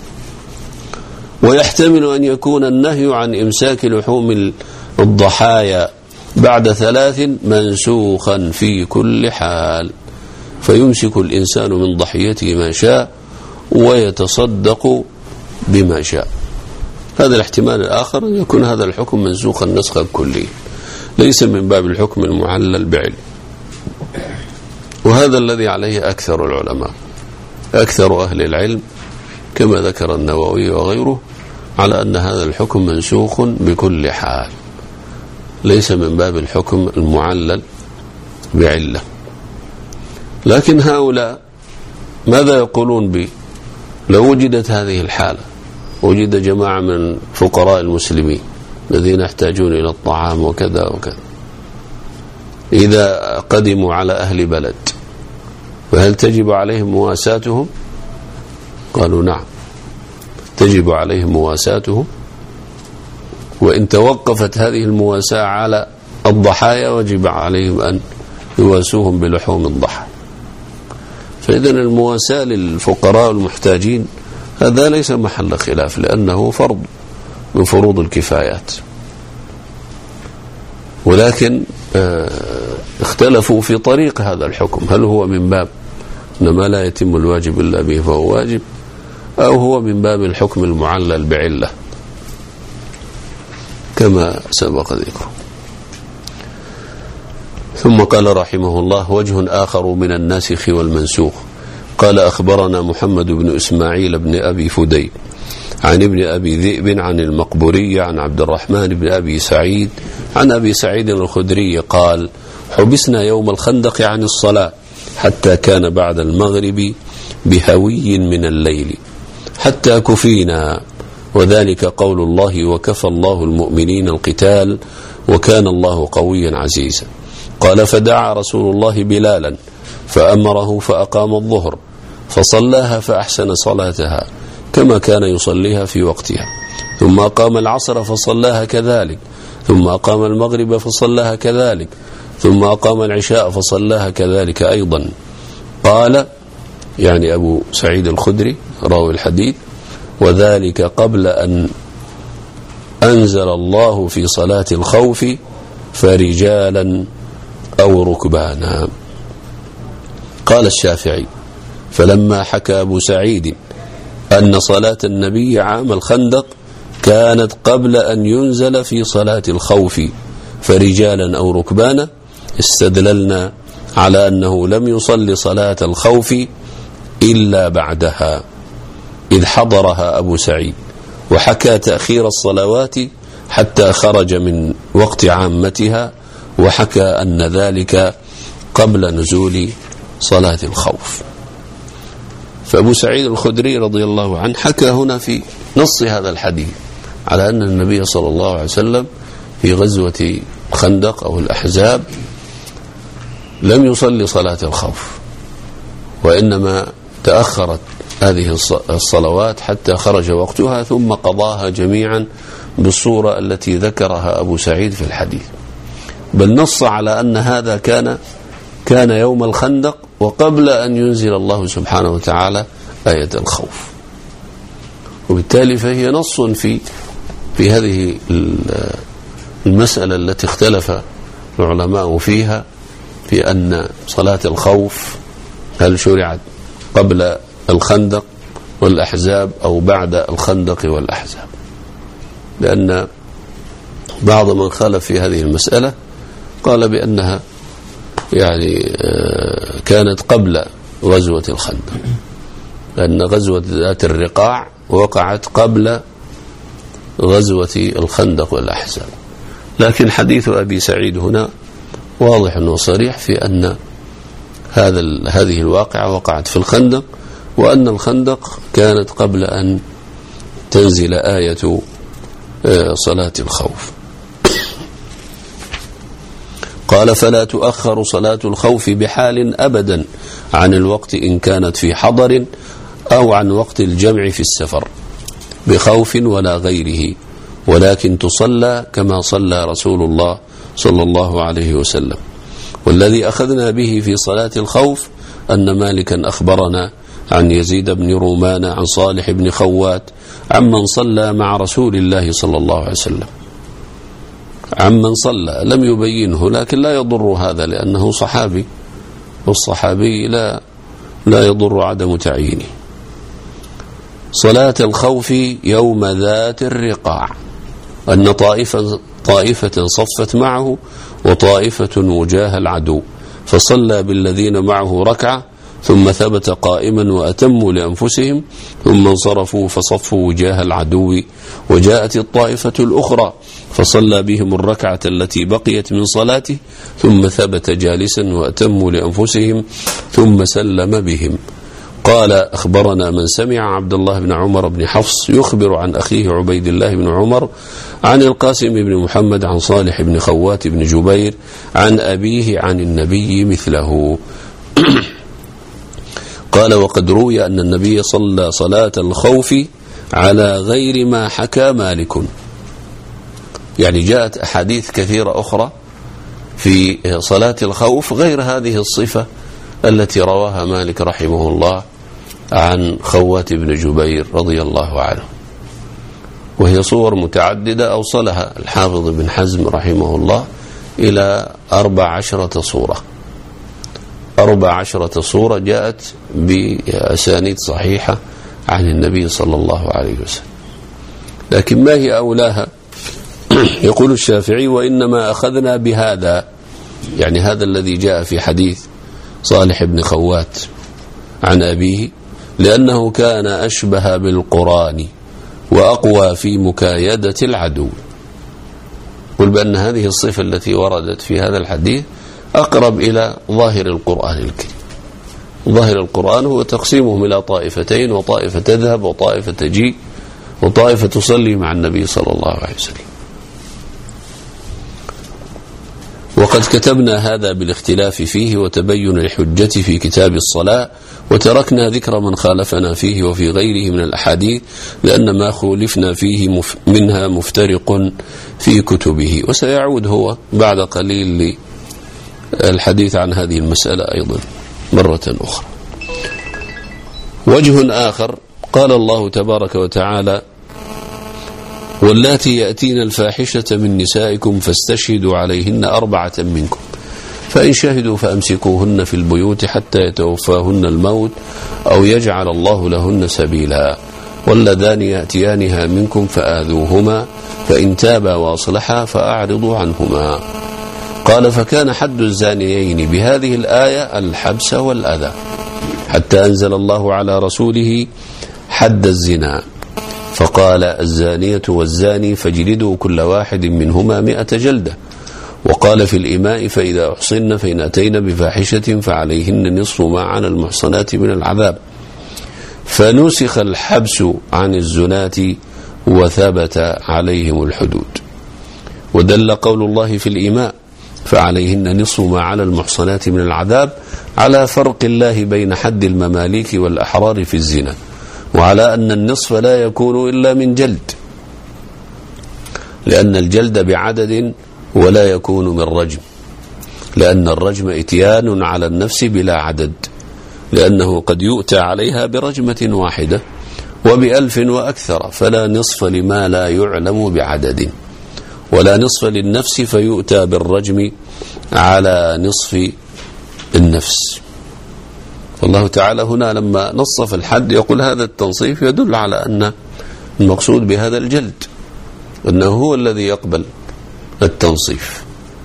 ويحتمل أن يكون النهي عن إمساك لحوم الضحايا بعد ثلاث منسوخا في كل حال، فيمسك الإنسان من ضحيته ما شاء ويتصدق بما شاء. هذا الاحتمال الآخر أن يكون هذا الحكم منسوخا نسخا كليا، ليس من باب الحكم المعلل بعلم. وهذا الذي عليه أكثر العلماء، أكثر أهل العلم كما ذكر النووي وغيره، على أن هذا الحكم منسوخ بكل حال، ليس من باب الحكم المعلل بعلة. لكن هؤلاء ماذا يقولون به؟ لو وجدت هذه الحالة، وجد جماعة من فقراء المسلمين الذين يحتاجون إلى الطعام وكذا وكذا، إذا قدموا على أهل بلد فهل تجب عليهم مواساتهم؟ قالوا نعم، تجب عليهم مواساتهم، وإن توقفت هذه المواساة على الضحايا وجب عليهم أن يواسوهم بلحوم الضحى. فإذن المواساة للفقراء المحتاجين هذا ليس محل خلاف، لأنه فرض من فروض الكفايات. ولكن اختلفوا في طريق هذا الحكم، هل هو من باب أن ما لا يتم الواجب إلا به فهو واجب، أو هو من باب الحكم المعلل بعلة كما سبق ذكره. ثم قال رحمه الله: وجه آخر من الناسخ والمنسوخ. قال: أخبرنا محمد بن إسماعيل بن أبي فدي عن ابن أبي ذئب عن المقبوري عن عبد الرحمن بن أبي سعيد عن أبي سعيد الخدري قال: حبسنا يوم الخندق عن الصلاة حتى كان بعد المغرب بهوي من الليل حتى كفينا، وذلك قول الله: وكفى الله المؤمنين القتال وكان الله قويا عزيزا. قال: فدعا رسول الله بلالا فأمره فأقام الظهر فصلاها فأحسن صلاتها كما كان يصليها في وقتها، ثم أقام العصر فصلاها كذلك، ثم أقام المغرب فصلاها كذلك، ثم أقام العشاء فصلاها كذلك أيضا. قال يعني أبو سعيد الخدري راوي الحديث: وذلك قبل أن أنزل الله في صلاة الخوف فرجالا أو ركبانا. قال الشافعي: فلما حكى أبو سعيد أن صلاة النبي عام الخندق كانت قبل أن ينزل في صلاة الخوف فرجالا أو ركبانا، استدللنا على أنه لم يصل صلاة الخوف إلا بعدها إذ حضرها أبو سعيد، وحكى تأخير الصلوات حتى خرج من وقت عامتها، وحكى أن ذلك قبل نزول صلاة الخوف. فأبو سعيد الخدري رضي الله عنه حكى هنا في نص هذا الحديث على أن النبي صلى الله عليه وسلم في غزوة خندق أو الأحزاب لم يصلي صلاة الخوف، وإنما تأخرت هذه الصلوات حتى خرج وقتها ثم قضاها جميعا بالصورة التي ذكرها أبو سعيد في الحديث، بل نص على أن هذا كان كان يوم الخندق وقبل أن ينزل الله سبحانه وتعالى آية الخوف. وبالتالي فهي نص في في هذه المسألة التي اختلف العلماء فيها، في أن صلاة الخوف هل شرعت قبل الخندق والأحزاب أو بعد الخندق والأحزاب، لأن بعض من خالف في هذه المسألة قال بأنها يعني كانت قبل غزوة الخندق، لأن غزوة ذات الرقاع وقعت قبل غزوة الخندق والأحزاب. لكن حديث أبي سعيد هنا واضح وصريح في أن هذا هذه الواقعة وقعت في الخندق، وأن الخندق كانت قبل أن تنزل آية صلاة الخوف. قال: فلا تؤخر صلاة الخوف بحال أبدا عن الوقت إن كانت في حضر أو عن وقت الجمع في السفر بخوف ولا غيره، ولكن تصلى كما صلى رسول الله صلى الله عليه وسلم. والذي أخذنا به في صلاة الخوف أن مالكا أخبرنا عن يزيد بن رومان عن صالح بن خوات عمن صلى مع رسول الله صلى الله عليه وسلم، عمن صلى لم يبينه، لكن لا يضر هذا لأنه صحابي، والصحابي لا لا يضر عدم تعيينه. صلاة الخوف يوم ذات الرقاع أن طائفة طائفة صفت معه وطائفة وجاه العدو، فصلى بالذين معه ركعة ثم ثبت قائما وأتموا لأنفسهم ثم انصرفوا فصفوا وجاه العدو، وجاءت الطائفة الأخرى فصلى بهم الركعة التي بقيت من صلاته ثم ثبت جالسا وأتموا لأنفسهم ثم سلم بهم. قال أخبرنا من سمع عبد الله بن عمر بن حفص يخبر عن أخيه عبيد الله بن عمر عن القاسم بن محمد عن صالح بن خوات بن جبير عن أبيه عن النبي مثله. قال وقد روي أن النبي صلى صلاة الخوف على غير ما حكى مالك. يعني جاءت أحاديث كثيرة أخرى في صلاة الخوف غير هذه الصفة التي رواها مالك رحمه الله عن خوات بن جبير رضي الله عنه، وهي صور متعددة أوصلها الحافظ بن حزم رحمه الله إلى أربع عشرة صورة أربع عشرة صورة جاءت بأسانيد صحيحة عن النبي صلى الله عليه وسلم. لكن ما هي أولاها؟ يقول الشافعي وإنما أخذنا بهذا، يعني هذا الذي جاء في حديث صالح بن خوات عن أبيه، لأنه كان أشبه بالقرآن وأقوى في مكايدة العدو. قل بأن هذه الصفة التي وردت في هذا الحديث أقرب إلى ظاهر القرآن الكريم. ظاهر القرآن هو تقسيمهم إلى طائفتين، وطائفة تذهب وطائفة تجيء وطائفة تصلي مع النبي صلى الله عليه وسلم. وقد كتبنا هذا بالاختلاف فيه وتبين الحجة في كتاب الصلاة، وتركنا ذكر من خالفنا فيه وفي غيره من الأحاديث، لأن ما خولفنا فيه مف منها مفترق في كتبه. وسيعود هو بعد قليل للحديث عن هذه المسألة أيضا مرة أخرى. وجه آخر قال الله تبارك وتعالى واللاتي يأتين الفاحشة من نسائكم فاستشهدوا عليهن أربعة منكم فإن شهدوا فأمسكوهن في البيوت حتى يتوفاهن الموت أو يجعل الله لهن سبيلا واللذان يأتيانها منكم فآذوهما فإن تابا وأصلحا فأعرضوا عنهما. قال فكان حد الزانيين بهذه الآية الحبس والأذى، حتى أنزل الله على رسوله حد الزنا فقال الزانية والزاني فاجلدوا كل واحد منهما مئة جلدة. وقال في الإماء فإذا أحصن فإن أتين بفاحشة فعليهن نصف ما على المحصنات من العذاب. فنسخ الحبس عن الزناة وثبت عليهم الحدود. ودل قول الله في الإماء فعليهن نصف ما على المحصنات من العذاب على فرق الله بين حد المماليك والأحرار في الزنا، وعلى أن النصف لا يكون إلا من جلد، لأن الجلد بعدد ولا يكون من رجم، لأن الرجم إتيان على النفس بلا عدد، لأنه قد يؤتى عليها برجمة واحدة وبألف وأكثر، فلا نصف لما لا يعلم بعدد، ولا نصف للنفس فيؤتى بالرجم على نصف النفس. والله تعالى هنا لما نصف الحد يقول هذا التنصيف يدل على أن المقصود بهذا الجلد، أنه هو الذي يقبل التنصيف،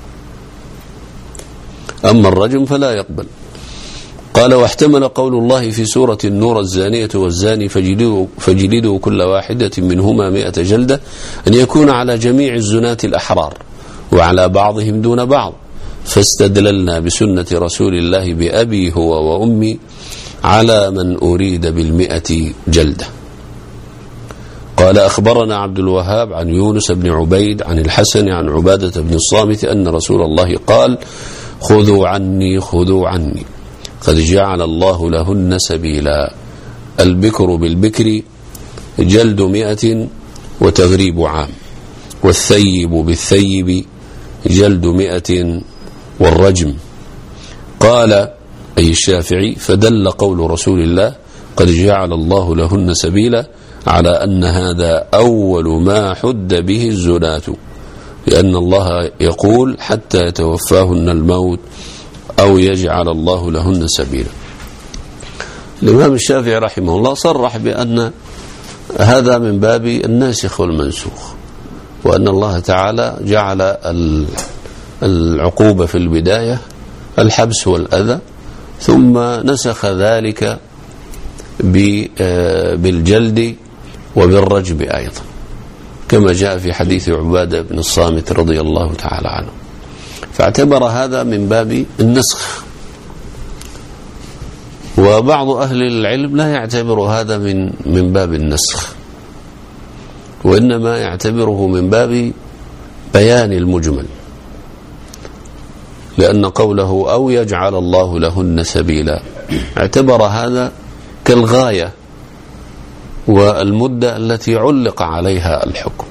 أما الرجم فلا يقبل. قال واحتمل قول الله في سورة النور الزانية والزاني فجلدوا, فجلدوا كل واحدة منهما مئة جلدة أن يكون على جميع الزناة الأحرار وعلى بعضهم دون بعض، فاستدللنا بسنة رسول الله بأبي هو وأمي على من أريد بالمئة جلدة. قال أخبرنا عبد الوهاب عن يونس بن عبيد عن الحسن عن عبادة بن الصامت أن رسول الله قال خذوا عني خذوا عني قد جعل الله لهن سبيلا. البكر بالبكر جلد مئة وتغريب عام، والثيب بالثيب جلد مئة والرجم. قال أي الشافعي فدل قول رسول الله قد جعل الله لهن سبيلا على أن هذا أول ما حد به الزناة، لأن الله يقول حتى يتوفاهن الموت أو يجعل الله لهن سبيلا. الإمام الشافعي رحمه الله صرح بأن هذا من باب الناسخ والمنسوخ، وأن الله تعالى جعل العقوبة في البداية الحبس والأذى، ثم نسخ ذلك بالجلد وبالرجم أيضا. كما جاء في حديث عبادة بن الصامت رضي الله تعالى عنه، فاعتبر هذا من باب النسخ. وبعض أهل العلم لا يعتبر هذا من من باب النسخ، وإنما يعتبره من باب بيان المجمل، لأن قوله أو يجعل الله لهن سبيلا اعتبر هذا كالغاية والمدة التي علق عليها الحكم.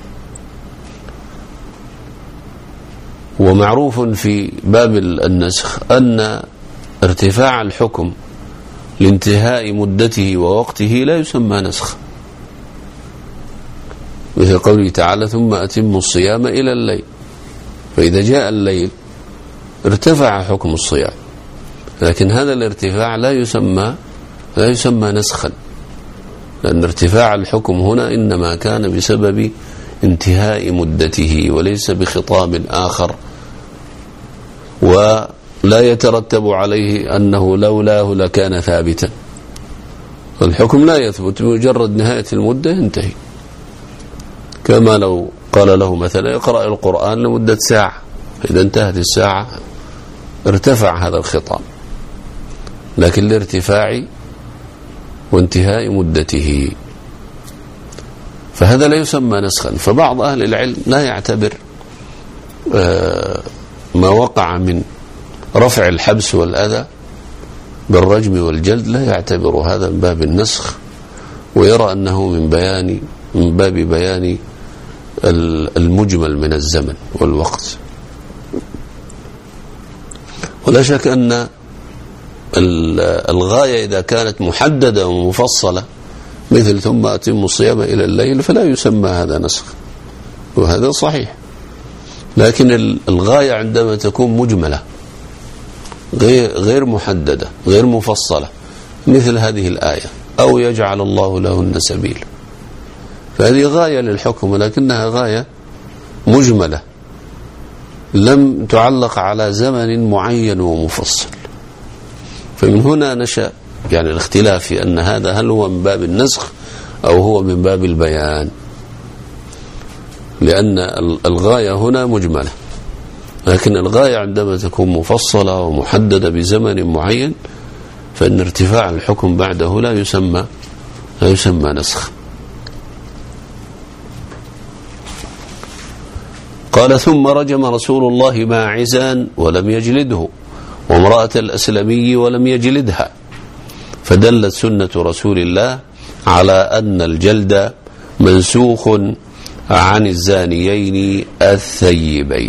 ومعروف في باب النسخ أن ارتفاع الحكم لانتهاء مدته ووقته لا يسمى نسخ، مثل قوله تعالى ثم أتموا الصيام إلى الليل، فإذا جاء الليل ارتفع حكم الصيام، لكن هذا الارتفاع لا يسمى لا يسمى نسخا، لأن ارتفاع الحكم هنا إنما كان بسبب انتهاء مدته وليس بخطاب آخر، ولا يترتب عليه أنه لولاه لكان ثابتا. الحكم لا يثبت بمجرد نهاية المدة ينتهي، كما لو قال له مثلا اقرأ القرآن لمدة ساعة، إذا انتهت الساعة ارتفع هذا الخطاب، لكن لارتفاع وانتهاء مدته، فهذا لا يسمى نسخا. فبعض أهل العلم لا يعتبر ما وقع من رفع الحبس والأذى بالرجم والجلد، لا يعتبر هذا من باب النسخ، ويرى أنه من بيان من باب بيان المجمل من الزمن والوقت. ولا شك أن الغاية إذا كانت محددة ومفصلة مثل ثم أتموا الصيام إلى الليل فلا يسمى هذا نسخ، وهذا صحيح. لكن الغاية عندما تكون مجملة غير غير محددة غير مفصلة، مثل هذه الآية أو يجعل الله لهن سبيل، فهذه غاية للحكم، ولكنها غاية مجملة لم تعلق على زمن معين ومفصل. فمن هنا نشأ يعني الاختلاف في أن هذا هل هو من باب النسخ أو هو من باب البيان، لأن الغاية هنا مجملة، لكن الغاية عندما تكون مفصلة ومحددة بزمن معين فإن ارتفاع الحكم بعده لا يسمى لا يسمى نسخ. قال ثم رجم رسول الله ماعزا ولم يجلده، وامرأة الأسلمي ولم يجلدها، فدلت سنة رسول الله على أن الجلد منسوخ عن الزانيين الثيبين.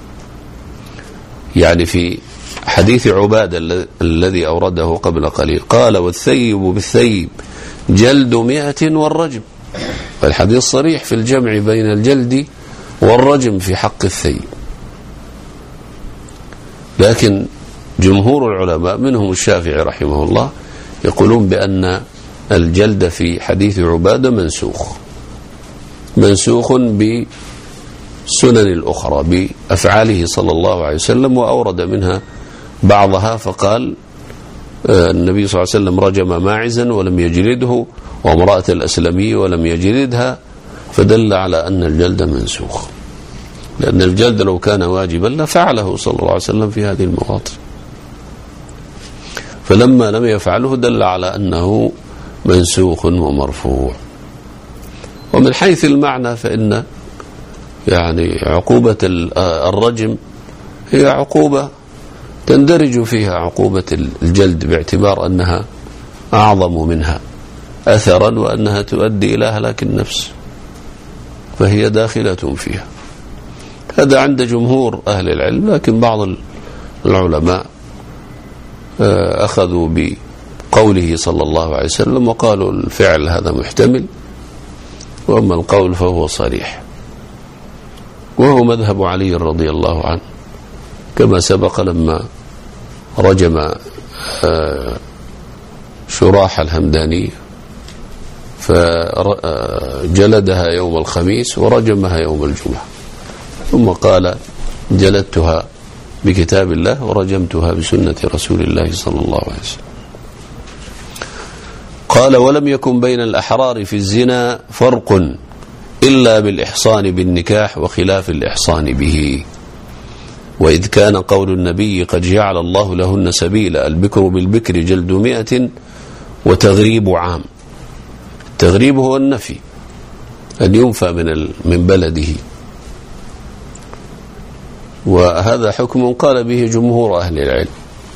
يعني في حديث عبادة الذي أورده قبل قليل قال والثيب بالثيب جلد مئة والرجم، فالحديث صريح في الجمع بين الجلد والرجم في حق الثيب. لكن جمهور العلماء منهم الشافعي رحمه الله يقولون بأن الجلد في حديث عبادة منسوخ منسوخ بسنن الأخرى بأفعاله صلى الله عليه وسلم، وأورد منها بعضها فقال النبي صلى الله عليه وسلم رجم ماعزا ولم يجلده، وامرأة الأسلمي ولم يجلدها، فدل على أن الجلد منسوخ، لأن الجلد لو كان واجبا لفعله صلى الله عليه وسلم في هذه المواطن، فلما لم يفعله دل على أنه منسوخ ومرفوع. ومن حيث المعنى فإن يعني عقوبة الرجم هي عقوبة تندرج فيها عقوبة الجلد باعتبار أنها أعظم منها أثرا وأنها تؤدي إلى هلاك النفس، فهي داخلة فيها. هذا عند جمهور أهل العلم، لكن بعض العلماء أخذوا بقوله صلى الله عليه وسلم وقالوا الفعل هذا محتمل، وأما القول فهو صريح، وهو مذهب علي رضي الله عنه، كما سبق لما رجم شراح الهمداني فجلدها يوم الخميس ورجمها يوم الجمعة، ثم قال جلدتها بكتاب الله ورجمتها بسنة رسول الله صلى الله عليه وسلم. قال ولم يكن بين الأحرار في الزنا فرق إلا بالإحصان بالنكاح وخلاف الإحصان به. وإذ كان قول النبي قد جعل الله لهن سبيلا البكر بالبكر جلد مئة وتغريب عام. التغريب هو النفي، أن ينفى من من بلده، وهذا حكم قال به جمهور أهل العلم.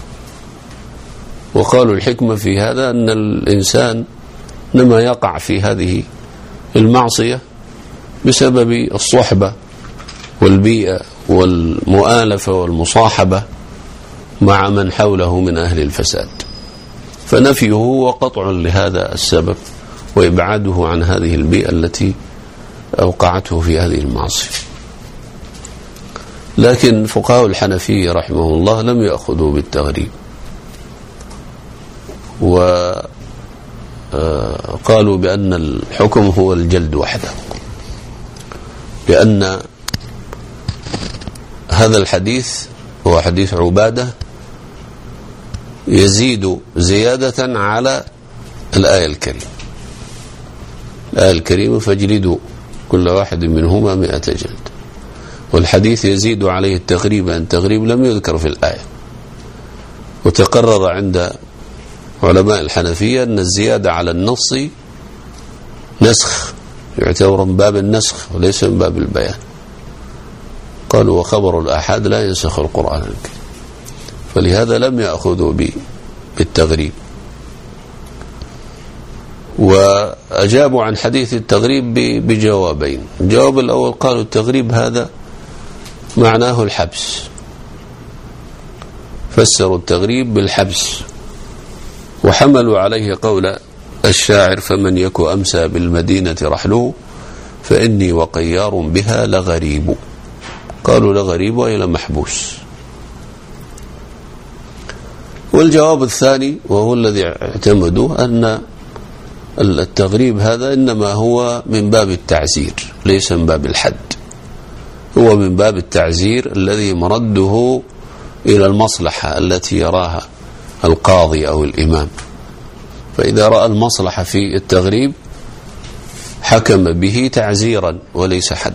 وقالوا الحكمة في هذا أن الإنسان إنما يقع في هذه المعصية بسبب الصحبة والبيئة والمؤالفة والمصاحبة مع من حوله من أهل الفساد، فنفيه هو قطع لهذا السبب وإبعاده عن هذه البيئة التي أوقعته في هذه المعصية. لكن فقهاء الحنفية رحمه الله لم يأخذوا بالتغريب، وقالوا بأن الحكم هو الجلد وحده، لأن هذا الحديث هو حديث عبادة يزيد زيادة على الآية الكريمة. الآية الكريمة فاجلدوا كل واحد منهما مئة جلد، والحديث يزيد عليه التغريب، أن التغريب لم يذكر في الآية. وتقرر عند علماء الحنفية أن الزيادة على النص نسخ، يعتبر من باب النسخ وليس من باب البيان. قالوا وخبر الآحاد لا ينسخ القرآن الكريم، فلهذا لم يأخذوا بالتغريب. وأجابوا عن حديث التغريب بجوابين. الجواب الأول قالوا التغريب هذا معناه الحبس، فسروا التغريب بالحبس، وحملوا عليه قول الشاعر فمن يك أمسى بالمدينة رحله فإني وقيار بها لغريب. قالوا لغريب أي لمحبوس. والجواب الثاني وهو الذي اعتمدوا أن التغريب هذا إنما هو من باب التعزير ليس من باب الحد، هو من باب التعزير الذي مرده إلى المصلحة التي يراها القاضي أو الإمام، فإذا رأى المصلحة في التغريب حكم به تعزيرا وليس حد.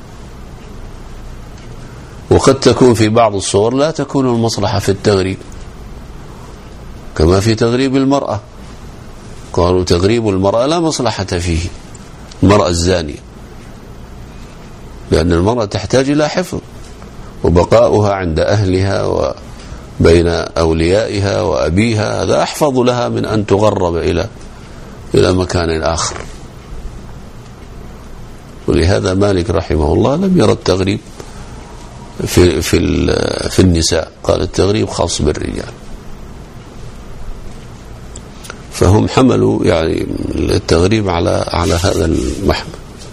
وقد تكون في بعض الصور لا تكون المصلحة في التغريب، كما في تغريب المرأة. قالوا تغريب المرأة لا مصلحة فيه، المرأة الزانية، لأن المرأة تحتاج إلى حفظ وبقاؤها عند أهلها وبين أوليائها وأبيها، هذا أحفظ لها من أن تغرب إلى إلى مكان آخر. ولهذا مالك رحمه الله لم يرى التغريب في في في النساء، قال التغريب خاص بالرجال. فهم حملوا يعني التغريب على على هذا المحمل.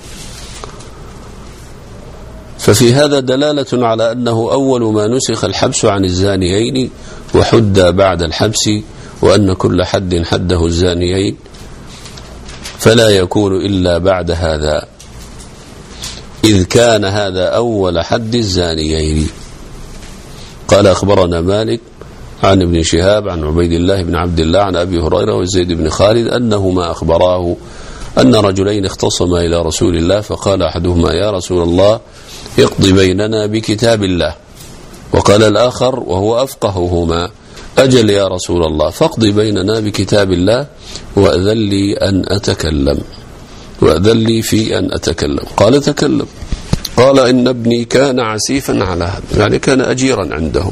ففي هذا دلالة على أنه أول ما نسخ الحبس عن الزانيين وحد بعد الحبس، وأن كل حد حده الزانيين فلا يكون إلا بعد هذا، إذ كان هذا أول حد الزانيين. قال أخبرنا مالك عن ابن شهاب عن عبيد الله بن عبد الله عن أبي هريرة وزيد بن خالد أنهما أخبراه أن رجلين اختصما إلى رسول الله، فقال أحدهما يا رسول الله اقضي بيننا بكتاب الله، وقال الآخر وهو أفقههما أجل يا رسول الله فاقضي بيننا بكتاب الله وأذن لي أن أتكلم وأذن لي في أن أتكلم. قال تكلم. قال إن ابني كان عسيفا على هذا، يعني كان أجيرا عنده،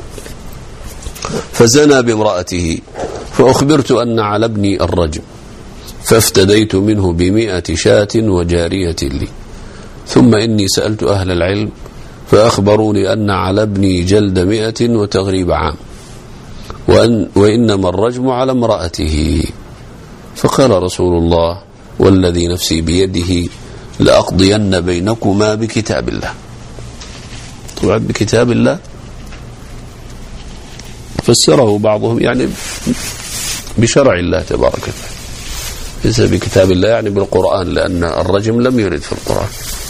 فزنى بامرأته، فأخبرت أن على ابني الرجم، فافتديت منه بمئة شاة وجارية لي، ثم إني سألت أهل العلم فأخبروني أن على ابني جلد مئة وتغريب عام، وأن وإنما الرجم على امرأته. فقال رسول الله والذي نفسي بيده لأقضين بينكما بكتاب الله. طبعا بكتاب الله فسره بعضهم يعني بشرع الله تبارك وتعالى، ليس بكتاب الله يعني بالقرآن، لأن الرجم لم يرد في القرآن.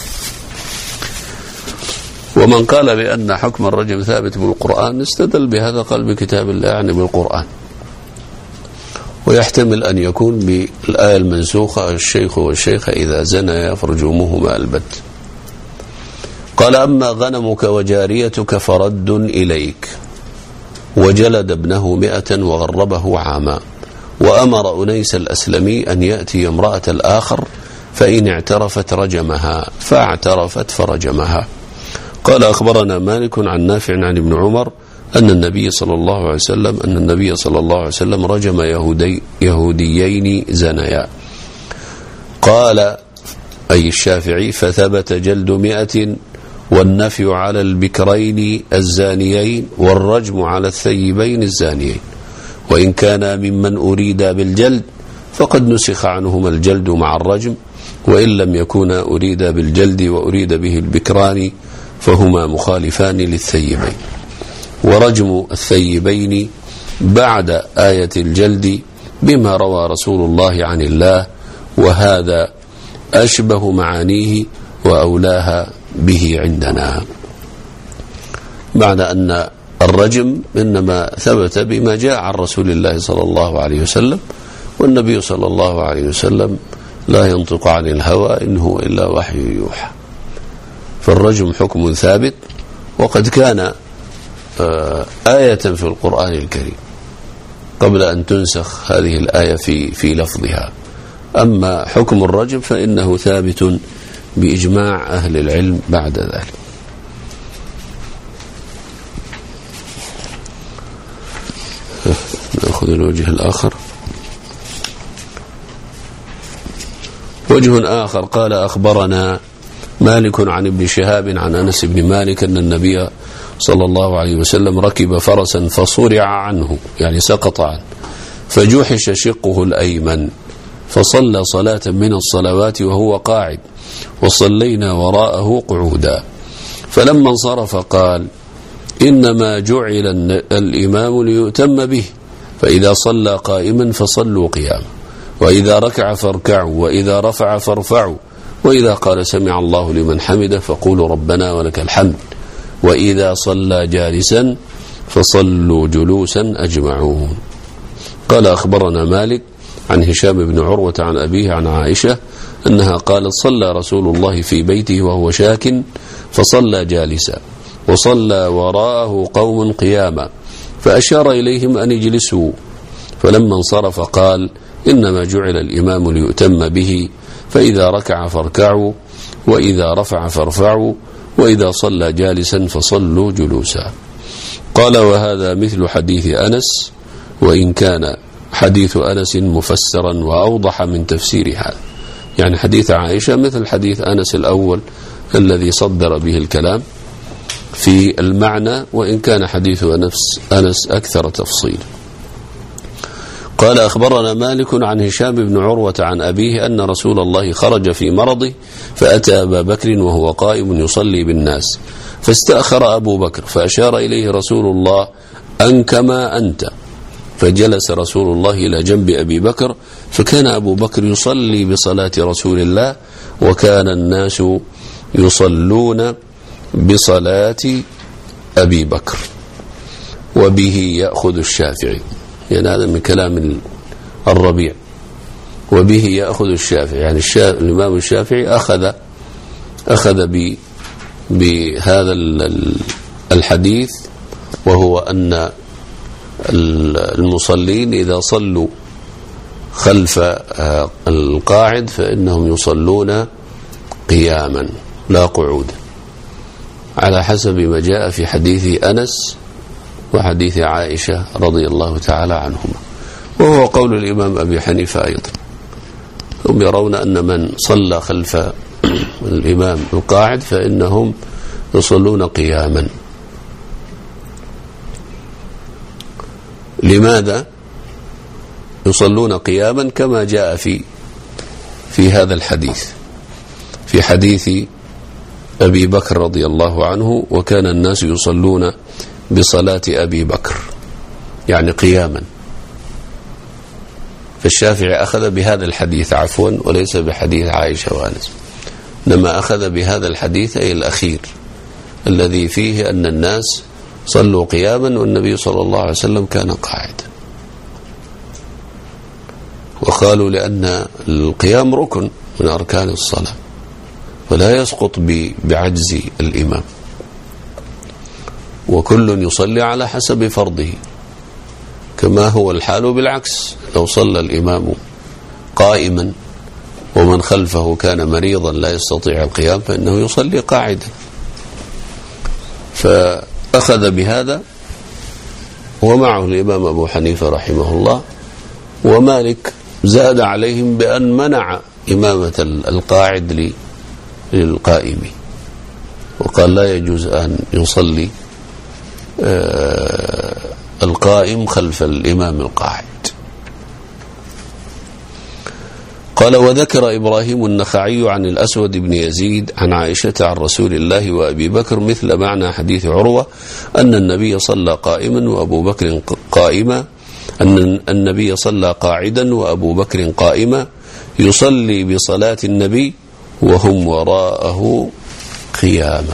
ومن قال بأن حكم الرجم ثابت بالقرآن استدل بهذا، قال بكتاب الله يعني بالقرآن. ويحتمل أن يكون بالآية المنسوخة الشيخ والشيخة إذا زنيا فرجموهما البت. قال أما غنمك وجاريتك فرد إليك، وجلد ابنه مئة وغربه عاما، وأمر أنيس الأسلمي أن يأتي امرأة الآخر فإن اعترفت رجمها، فاعترفت فرجمها. قال أخبرنا مالك عن نافع عن ابن عمر أن النبي صلى الله عليه وسلم أن النبي صلى الله عليه وسلم رجم يهودي يهوديين زنيا. قال أي الشافعي فثبت جلد مئة والنفي على البكرين الزانيين والرجم على الثيبين الزانيين، وإن كان ممن أريد بالجلد فقد نسخ عنهما الجلد مع الرجم، وإن لم يكون أريد بالجلد وأريد به البكران فهما مخالفان للثيبين. ورجم الثيبين بعد آية الجلد بما روى رسول الله عن الله، وهذا أشبه معانيه وأولاها به عندنا. بعد أن الرجم إنما ثبت بما جاء عن رسول الله صلى الله عليه وسلم، والنبي صلى الله عليه وسلم لا ينطق عن الهوى إن هو إلا وحي يوحى. فالرجم حكم ثابت، وقد كان آية في القرآن الكريم قبل أن تنسخ هذه الآية في في لفظها. أما حكم الرجم فإنه ثابت بإجماع أهل العلم بعد ذلك. نأخذ الوجه الآخر. وجه آخر قال أخبرنا مالك عن ابن شهاب عن أنس بن مالك أن النبي صلى الله عليه وسلم ركب فرسا فصرع عنه، يعني سقط عنه، فجحش شقه الأيمن، فصلى صلاة من الصلوات وهو قاعد، وصلينا وراءه قعودا. فلما انصرف قال إنما جعل الإمام ليؤتم به، فإذا صلى قائما فصلوا قياما، وإذا ركع فاركعوا، وإذا رفع فارفعوا، وإذا قال سمع الله لمن حمده فقولوا ربنا ولك الحمد، وإذا صلى جالسا فصلوا جلوسا أجمعون. قال أخبرنا مالك عن هشام بن عروة عن أبيه عن عائشة أنها قالت صلى رسول الله في بيته وهو شاك فصلى جالسا، وصلى وراءه قوم قياما، فأشار إليهم أن يجلسوا، فلما انصرف قال إنما جعل الإمام ليؤتم به، فإذا ركع فاركعوا، وإذا رفع فارفعوا، وإذا صلى جالسا فصلوا جلوسا. قال وهذا مثل حديث أنس، وإن كان حديث أنس مفسرا وأوضح من تفسير هذا، يعني حديث عائشة مثل حديث أنس الأول الذي صدر به الكلام في المعنى، وإن كان حديث أنس, أنس أكثر تفصيل. قال أخبرنا مالك عن هشام بن عروة عن أبيه أن رسول الله خرج في مرضه فأتى أبا بكر وهو قائم يصلي بالناس، فاستأخر أبو بكر فأشار إليه رسول الله أن كما أنت، فجلس رسول الله إلى جنب أبي بكر، فكان أبو بكر يصلي بصلاة رسول الله، وكان الناس يصلون بصلاة أبي بكر. وبه يأخذ الشافعي، يعني هذا من كلام الربيع، وبه يأخذ الشافعي، يعني الإمام الشافعي أخذ أخذ بهذا الحديث، وهو أن المصلين إذا صلوا خلف القاعد فإنهم يصلون قياما لا قعودا، على حسب ما جاء في حديث أنس وحديث عائشة رضي الله تعالى عنهما، وهو قول الإمام أبي حنيفة أيضا. هم يرون أن من صلى خلف الإمام القاعد فإنهم يصلون قياما. لماذا يصلون قياما؟ كما جاء في في هذا الحديث، في حديث أبي بكر رضي الله عنه، وكان الناس يصلون بصلاة أبي بكر، يعني قياما. فالشافعي أخذ بهذا الحديث عفوا، وليس بحديث عائشة وأنس، لما أخذ بهذا الحديث أي الأخير الذي فيه أن الناس صلوا قياما والنبي صلى الله عليه وسلم كان قاعدا. وقالوا لأن القيام ركن من أركان الصلاة ولا يسقط بعجز الإمام، وكل يصلي على حسب فرضه، كما هو الحال بالعكس. لو صلى الإمام قائما ومن خلفه كان مريضا لا يستطيع القيام فإنه يصلي قاعدا. فأخذ بهذا ومعه الإمام أبو حنيفة رحمه الله، ومالك زاد عليهم بأن منع إمامة القاعد للقائم، وقال لا يجوز أن يصلي القائم خلف الإمام القاعد. قال: وذكر إبراهيم النخعي عن الأسود بن يزيد عن عائشة عن رسول الله وأبي بكر مثل معنى حديث عروة أن النبي صلى قائما وأبو بكر قائما، أن النبي صلى قاعدا وأبو بكر قائما يصلي بصلاة النبي وهم وراءه قياما.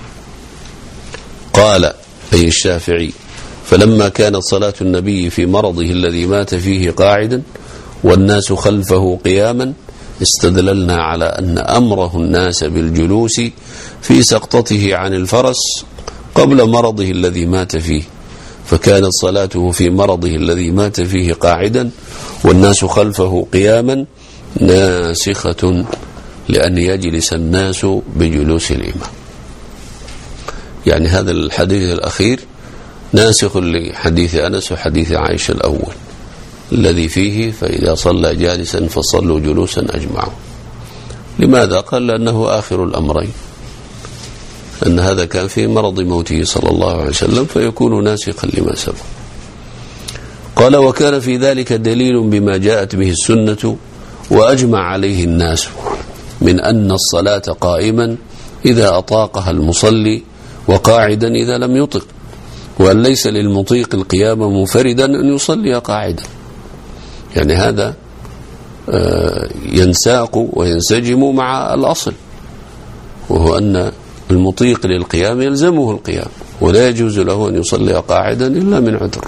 قال أي الشافعي: فلما كانت صلاة النبي في مرضه الذي مات فيه قاعدا والناس خلفه قياما استدللنا على أن أمره الناس بالجلوس في سقطته عن الفرس قبل مرضه الذي مات فيه، فكانت صلاته في مرضه الذي مات فيه قاعدا والناس خلفه قياما ناسخة لأن يجلس الناس بجلوس الإمام. يعني هذا الحديث الأخير ناسخ لحديث أنس وحديث عائشة الأول الذي فيه: فإذا صلى جالسا فصلوا جلوسا أجمعوا. لماذا؟ قال: لأنه آخر الأمرين، أن هذا كان في مرض موته صلى الله عليه وسلم فيكون ناسخا لما سبق. قال: وكان في ذلك دليل بما جاءت به السنة وأجمع عليه الناس من أن الصلاة قائما إذا أطاقها المصلي وقاعدا إذا لم يطق، وأن ليس للمطيق القيام منفردا أن يصلي قاعدا. يعني هذا ينساق وينسجم مع الأصل، وهو أن المطيق للقيام يلزمه القيام ولا يجوز له أن يصلي قاعدا إلا من عذر.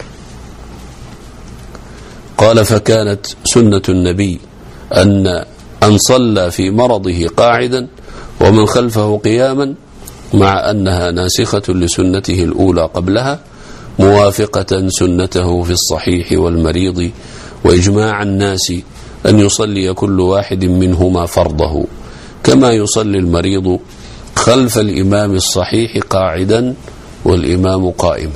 قال: فكانت سنة النبي أن أن صلى في مرضه قاعدا ومن خلفه قياما، مع أنها ناسخة لسنته الأولى قبلها، موافقة سنته في الصحيح والمريض، وإجماع الناس أن يصلي كل واحد منهما فرضه، كما يصلي المريض خلف الإمام الصحيح قاعدا والإمام قائما.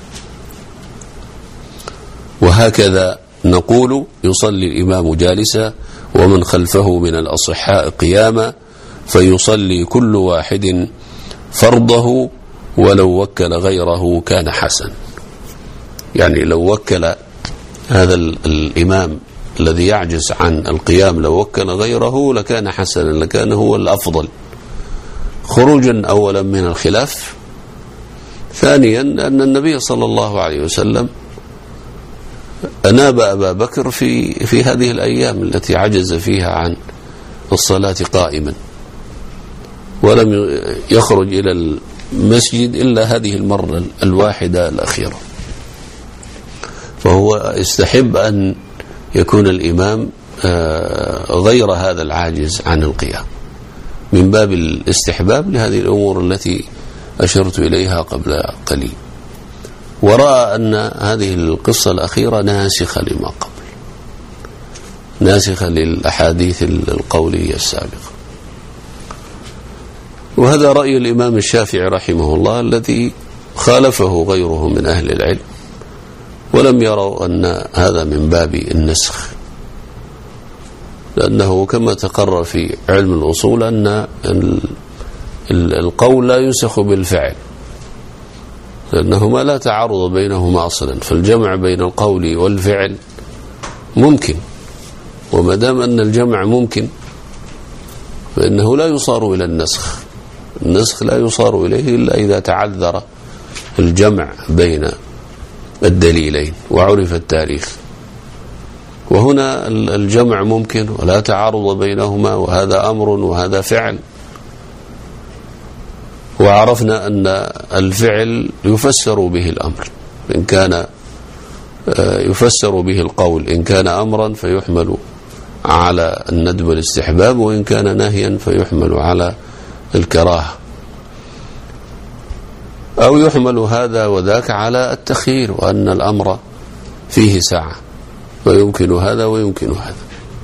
وهكذا نقول: يصلي الإمام جالسا ومن خلفه من الأصحاء قياما، فيصلي كل واحد فرضه ولو وكل غيره كان حسن. يعني لو وكل هذا الإمام الذي يعجز عن القيام، لو وكل غيره لكان حسنا، لكان هو الأفضل، خروجا أولا من الخلاف، ثانيا أن النبي صلى الله عليه وسلم أناب أبا بكر في في هذه الأيام التي عجز فيها عن الصلاة قائما، ولم يخرج إلى المسجد إلا هذه المرة الواحدة الأخيرة. فهو يستحب أن يكون الإمام غير هذا العاجز عن القيام، من باب الاستحباب لهذه الأمور التي أشرت إليها قبل قليل. ورأى أن هذه القصة الأخيرة ناسخة لما قبل، ناسخة للأحاديث القولية السابقة. وهذا رأي الإمام الشافعي رحمه الله الذي خالفه غيره من أهل العلم، ولم يروا أن هذا من باب النسخ، لأنه كما تقرر في علم الأصول أن القول لا ينسخ بالفعل، لأنهما لا تعارض بينهما أصلا، فالجمع بين القول والفعل ممكن، وما دام أن الجمع ممكن فإنه لا يصار إلى النسخ. النسخ لا يصار إليه إلا إذا تعذر الجمع بين الدليلين وعرف التاريخ، وهنا الجمع ممكن ولا تعارض بينهما، وهذا أمر وهذا فعل، وعرفنا أن الفعل يفسر به الأمر إن كان يفسر به القول، إن كان أمرا فيحمل على الندب والاستحباب، وإن كان نهيا فيحمل على الكراهة، أو يحمل هذا وذاك على التخيير، وأن الأمر فيه سعة، ويمكن هذا ويمكن هذا.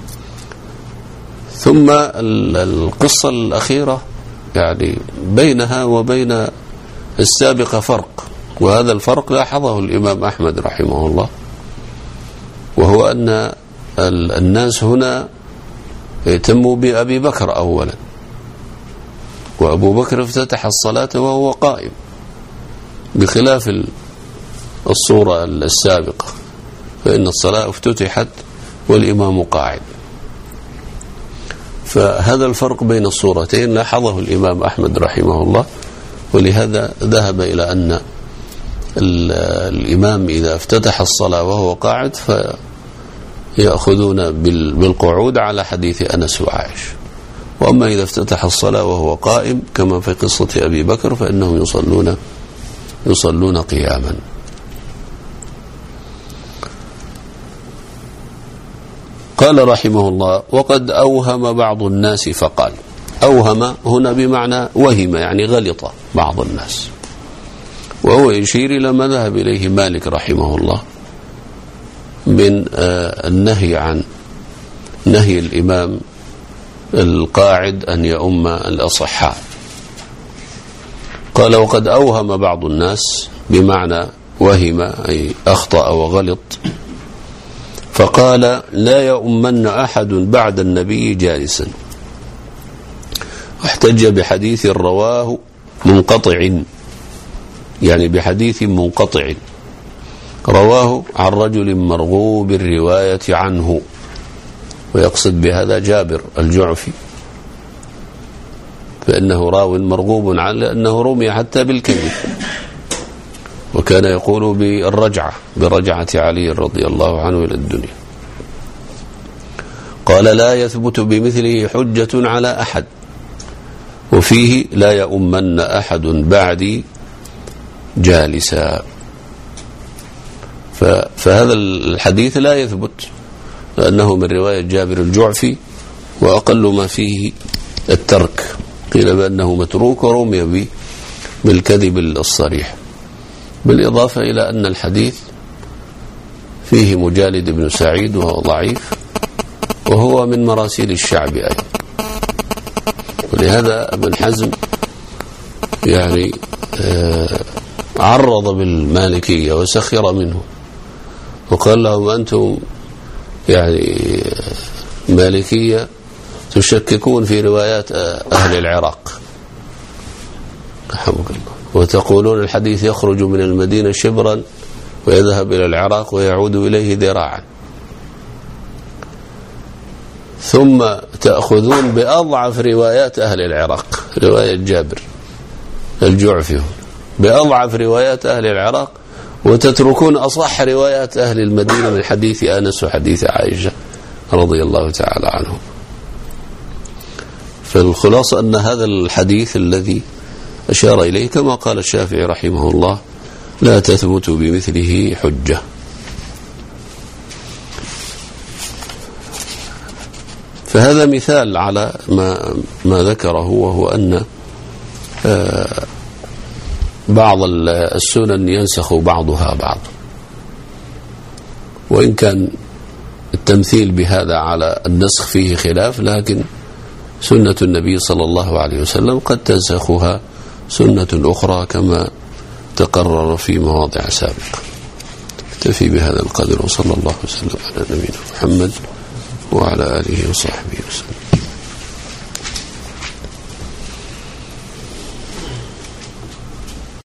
ثم القصة الأخيرة يعني بينها وبين السابقة فرق، وهذا الفرق لاحظه الإمام أحمد رحمه الله، وهو أن الناس هنا يهتموا بأبي بكر أولا، وأبو بكر افتتح الصلاة وهو قائم، بخلاف الصورة السابقة فإن الصلاة افتتحت والإمام قاعد. فهذا الفرق بين الصورتين لاحظه الإمام أحمد رحمه الله، ولهذا ذهب إلى أن الإمام إذا افتتح الصلاة وهو قاعد فيأخذون بالقعود على حديث أنس وعائش، وأما إذا افتتح الصلاة وهو قائم كما في قصة أبي بكر فإنهم يصلون يصلون قياما. قال رحمه الله: وقد أوهم بعض الناس فقال. أوهم هنا بمعنى وهم، يعني غلط بعض الناس، وهو يشير إلى ما ذهب إليه مالك رحمه الله من النهي عن نهي الإمام القاعد أن يؤم الأصحاء. قال: وقد أوهم بعض الناس بمعنى وهم، أي أخطأ وغلط، فقال: لا يؤمن أحد بعد النبي جالسا. واحتج بحديث رواه منقطع، يعني بحديث منقطع رواه عن رجل مرغوب الرواية عنه، ويقصد بهذا جابر الجعفي، فإنه راو مرغوب عنه لأنه رمي حتى بالكذب، وكان يقول بالرجعة برجعة علي رضي الله عنه إلى الدنيا. قال: لا يثبت بمثله حجة على أحد، وفيه: لا يؤمن أحد بعدي جالسا. فهذا الحديث لا يثبت لأنه من رواية جابر الجعفي، وأقل ما فيه الترك، قيل بأنه متروك ورمي بالكذب الصريح، بالإضافة إلى أن الحديث فيه مجالد بن سعيد وهو ضعيف، وهو من مراسيل الشعب أيضا. ولهذا ابن حزم يعني عرض بالمالكية وسخر منه، وقال لهم: أنتم يعني مالكية تشككون في روايات أهل العراق رحمك الله، وتقولون الحديث يخرج من المدينة شبرا ويذهب إلى العراق ويعود إليه ذراعا، ثم تأخذون بأضعف روايات أهل العراق، رواية جابر الجعفي بأضعف روايات أهل العراق، وتتركون أصح روايات أهل المدينة من حديث أنس وحديث عائشة رضي الله تعالى عنهم. فالخلاصة أن هذا الحديث الذي أشار إليه كما قال الشافعي رحمه الله: لا تثبت بمثله حجة. فهذا مثال على ما, ما ذكره، وهو أن بعض السنن ينسخ بعضها بعض، وإن كان التمثيل بهذا على النسخ فيه خلاف، لكن سنة النبي صلى الله عليه وسلم قد تنسخها سنة أخرى كما تقرر في مواضع سابقة. اكتفي بهذا القدر، وصلى الله وسلم على نبينا محمد وعلى آله وصحبه وسلم.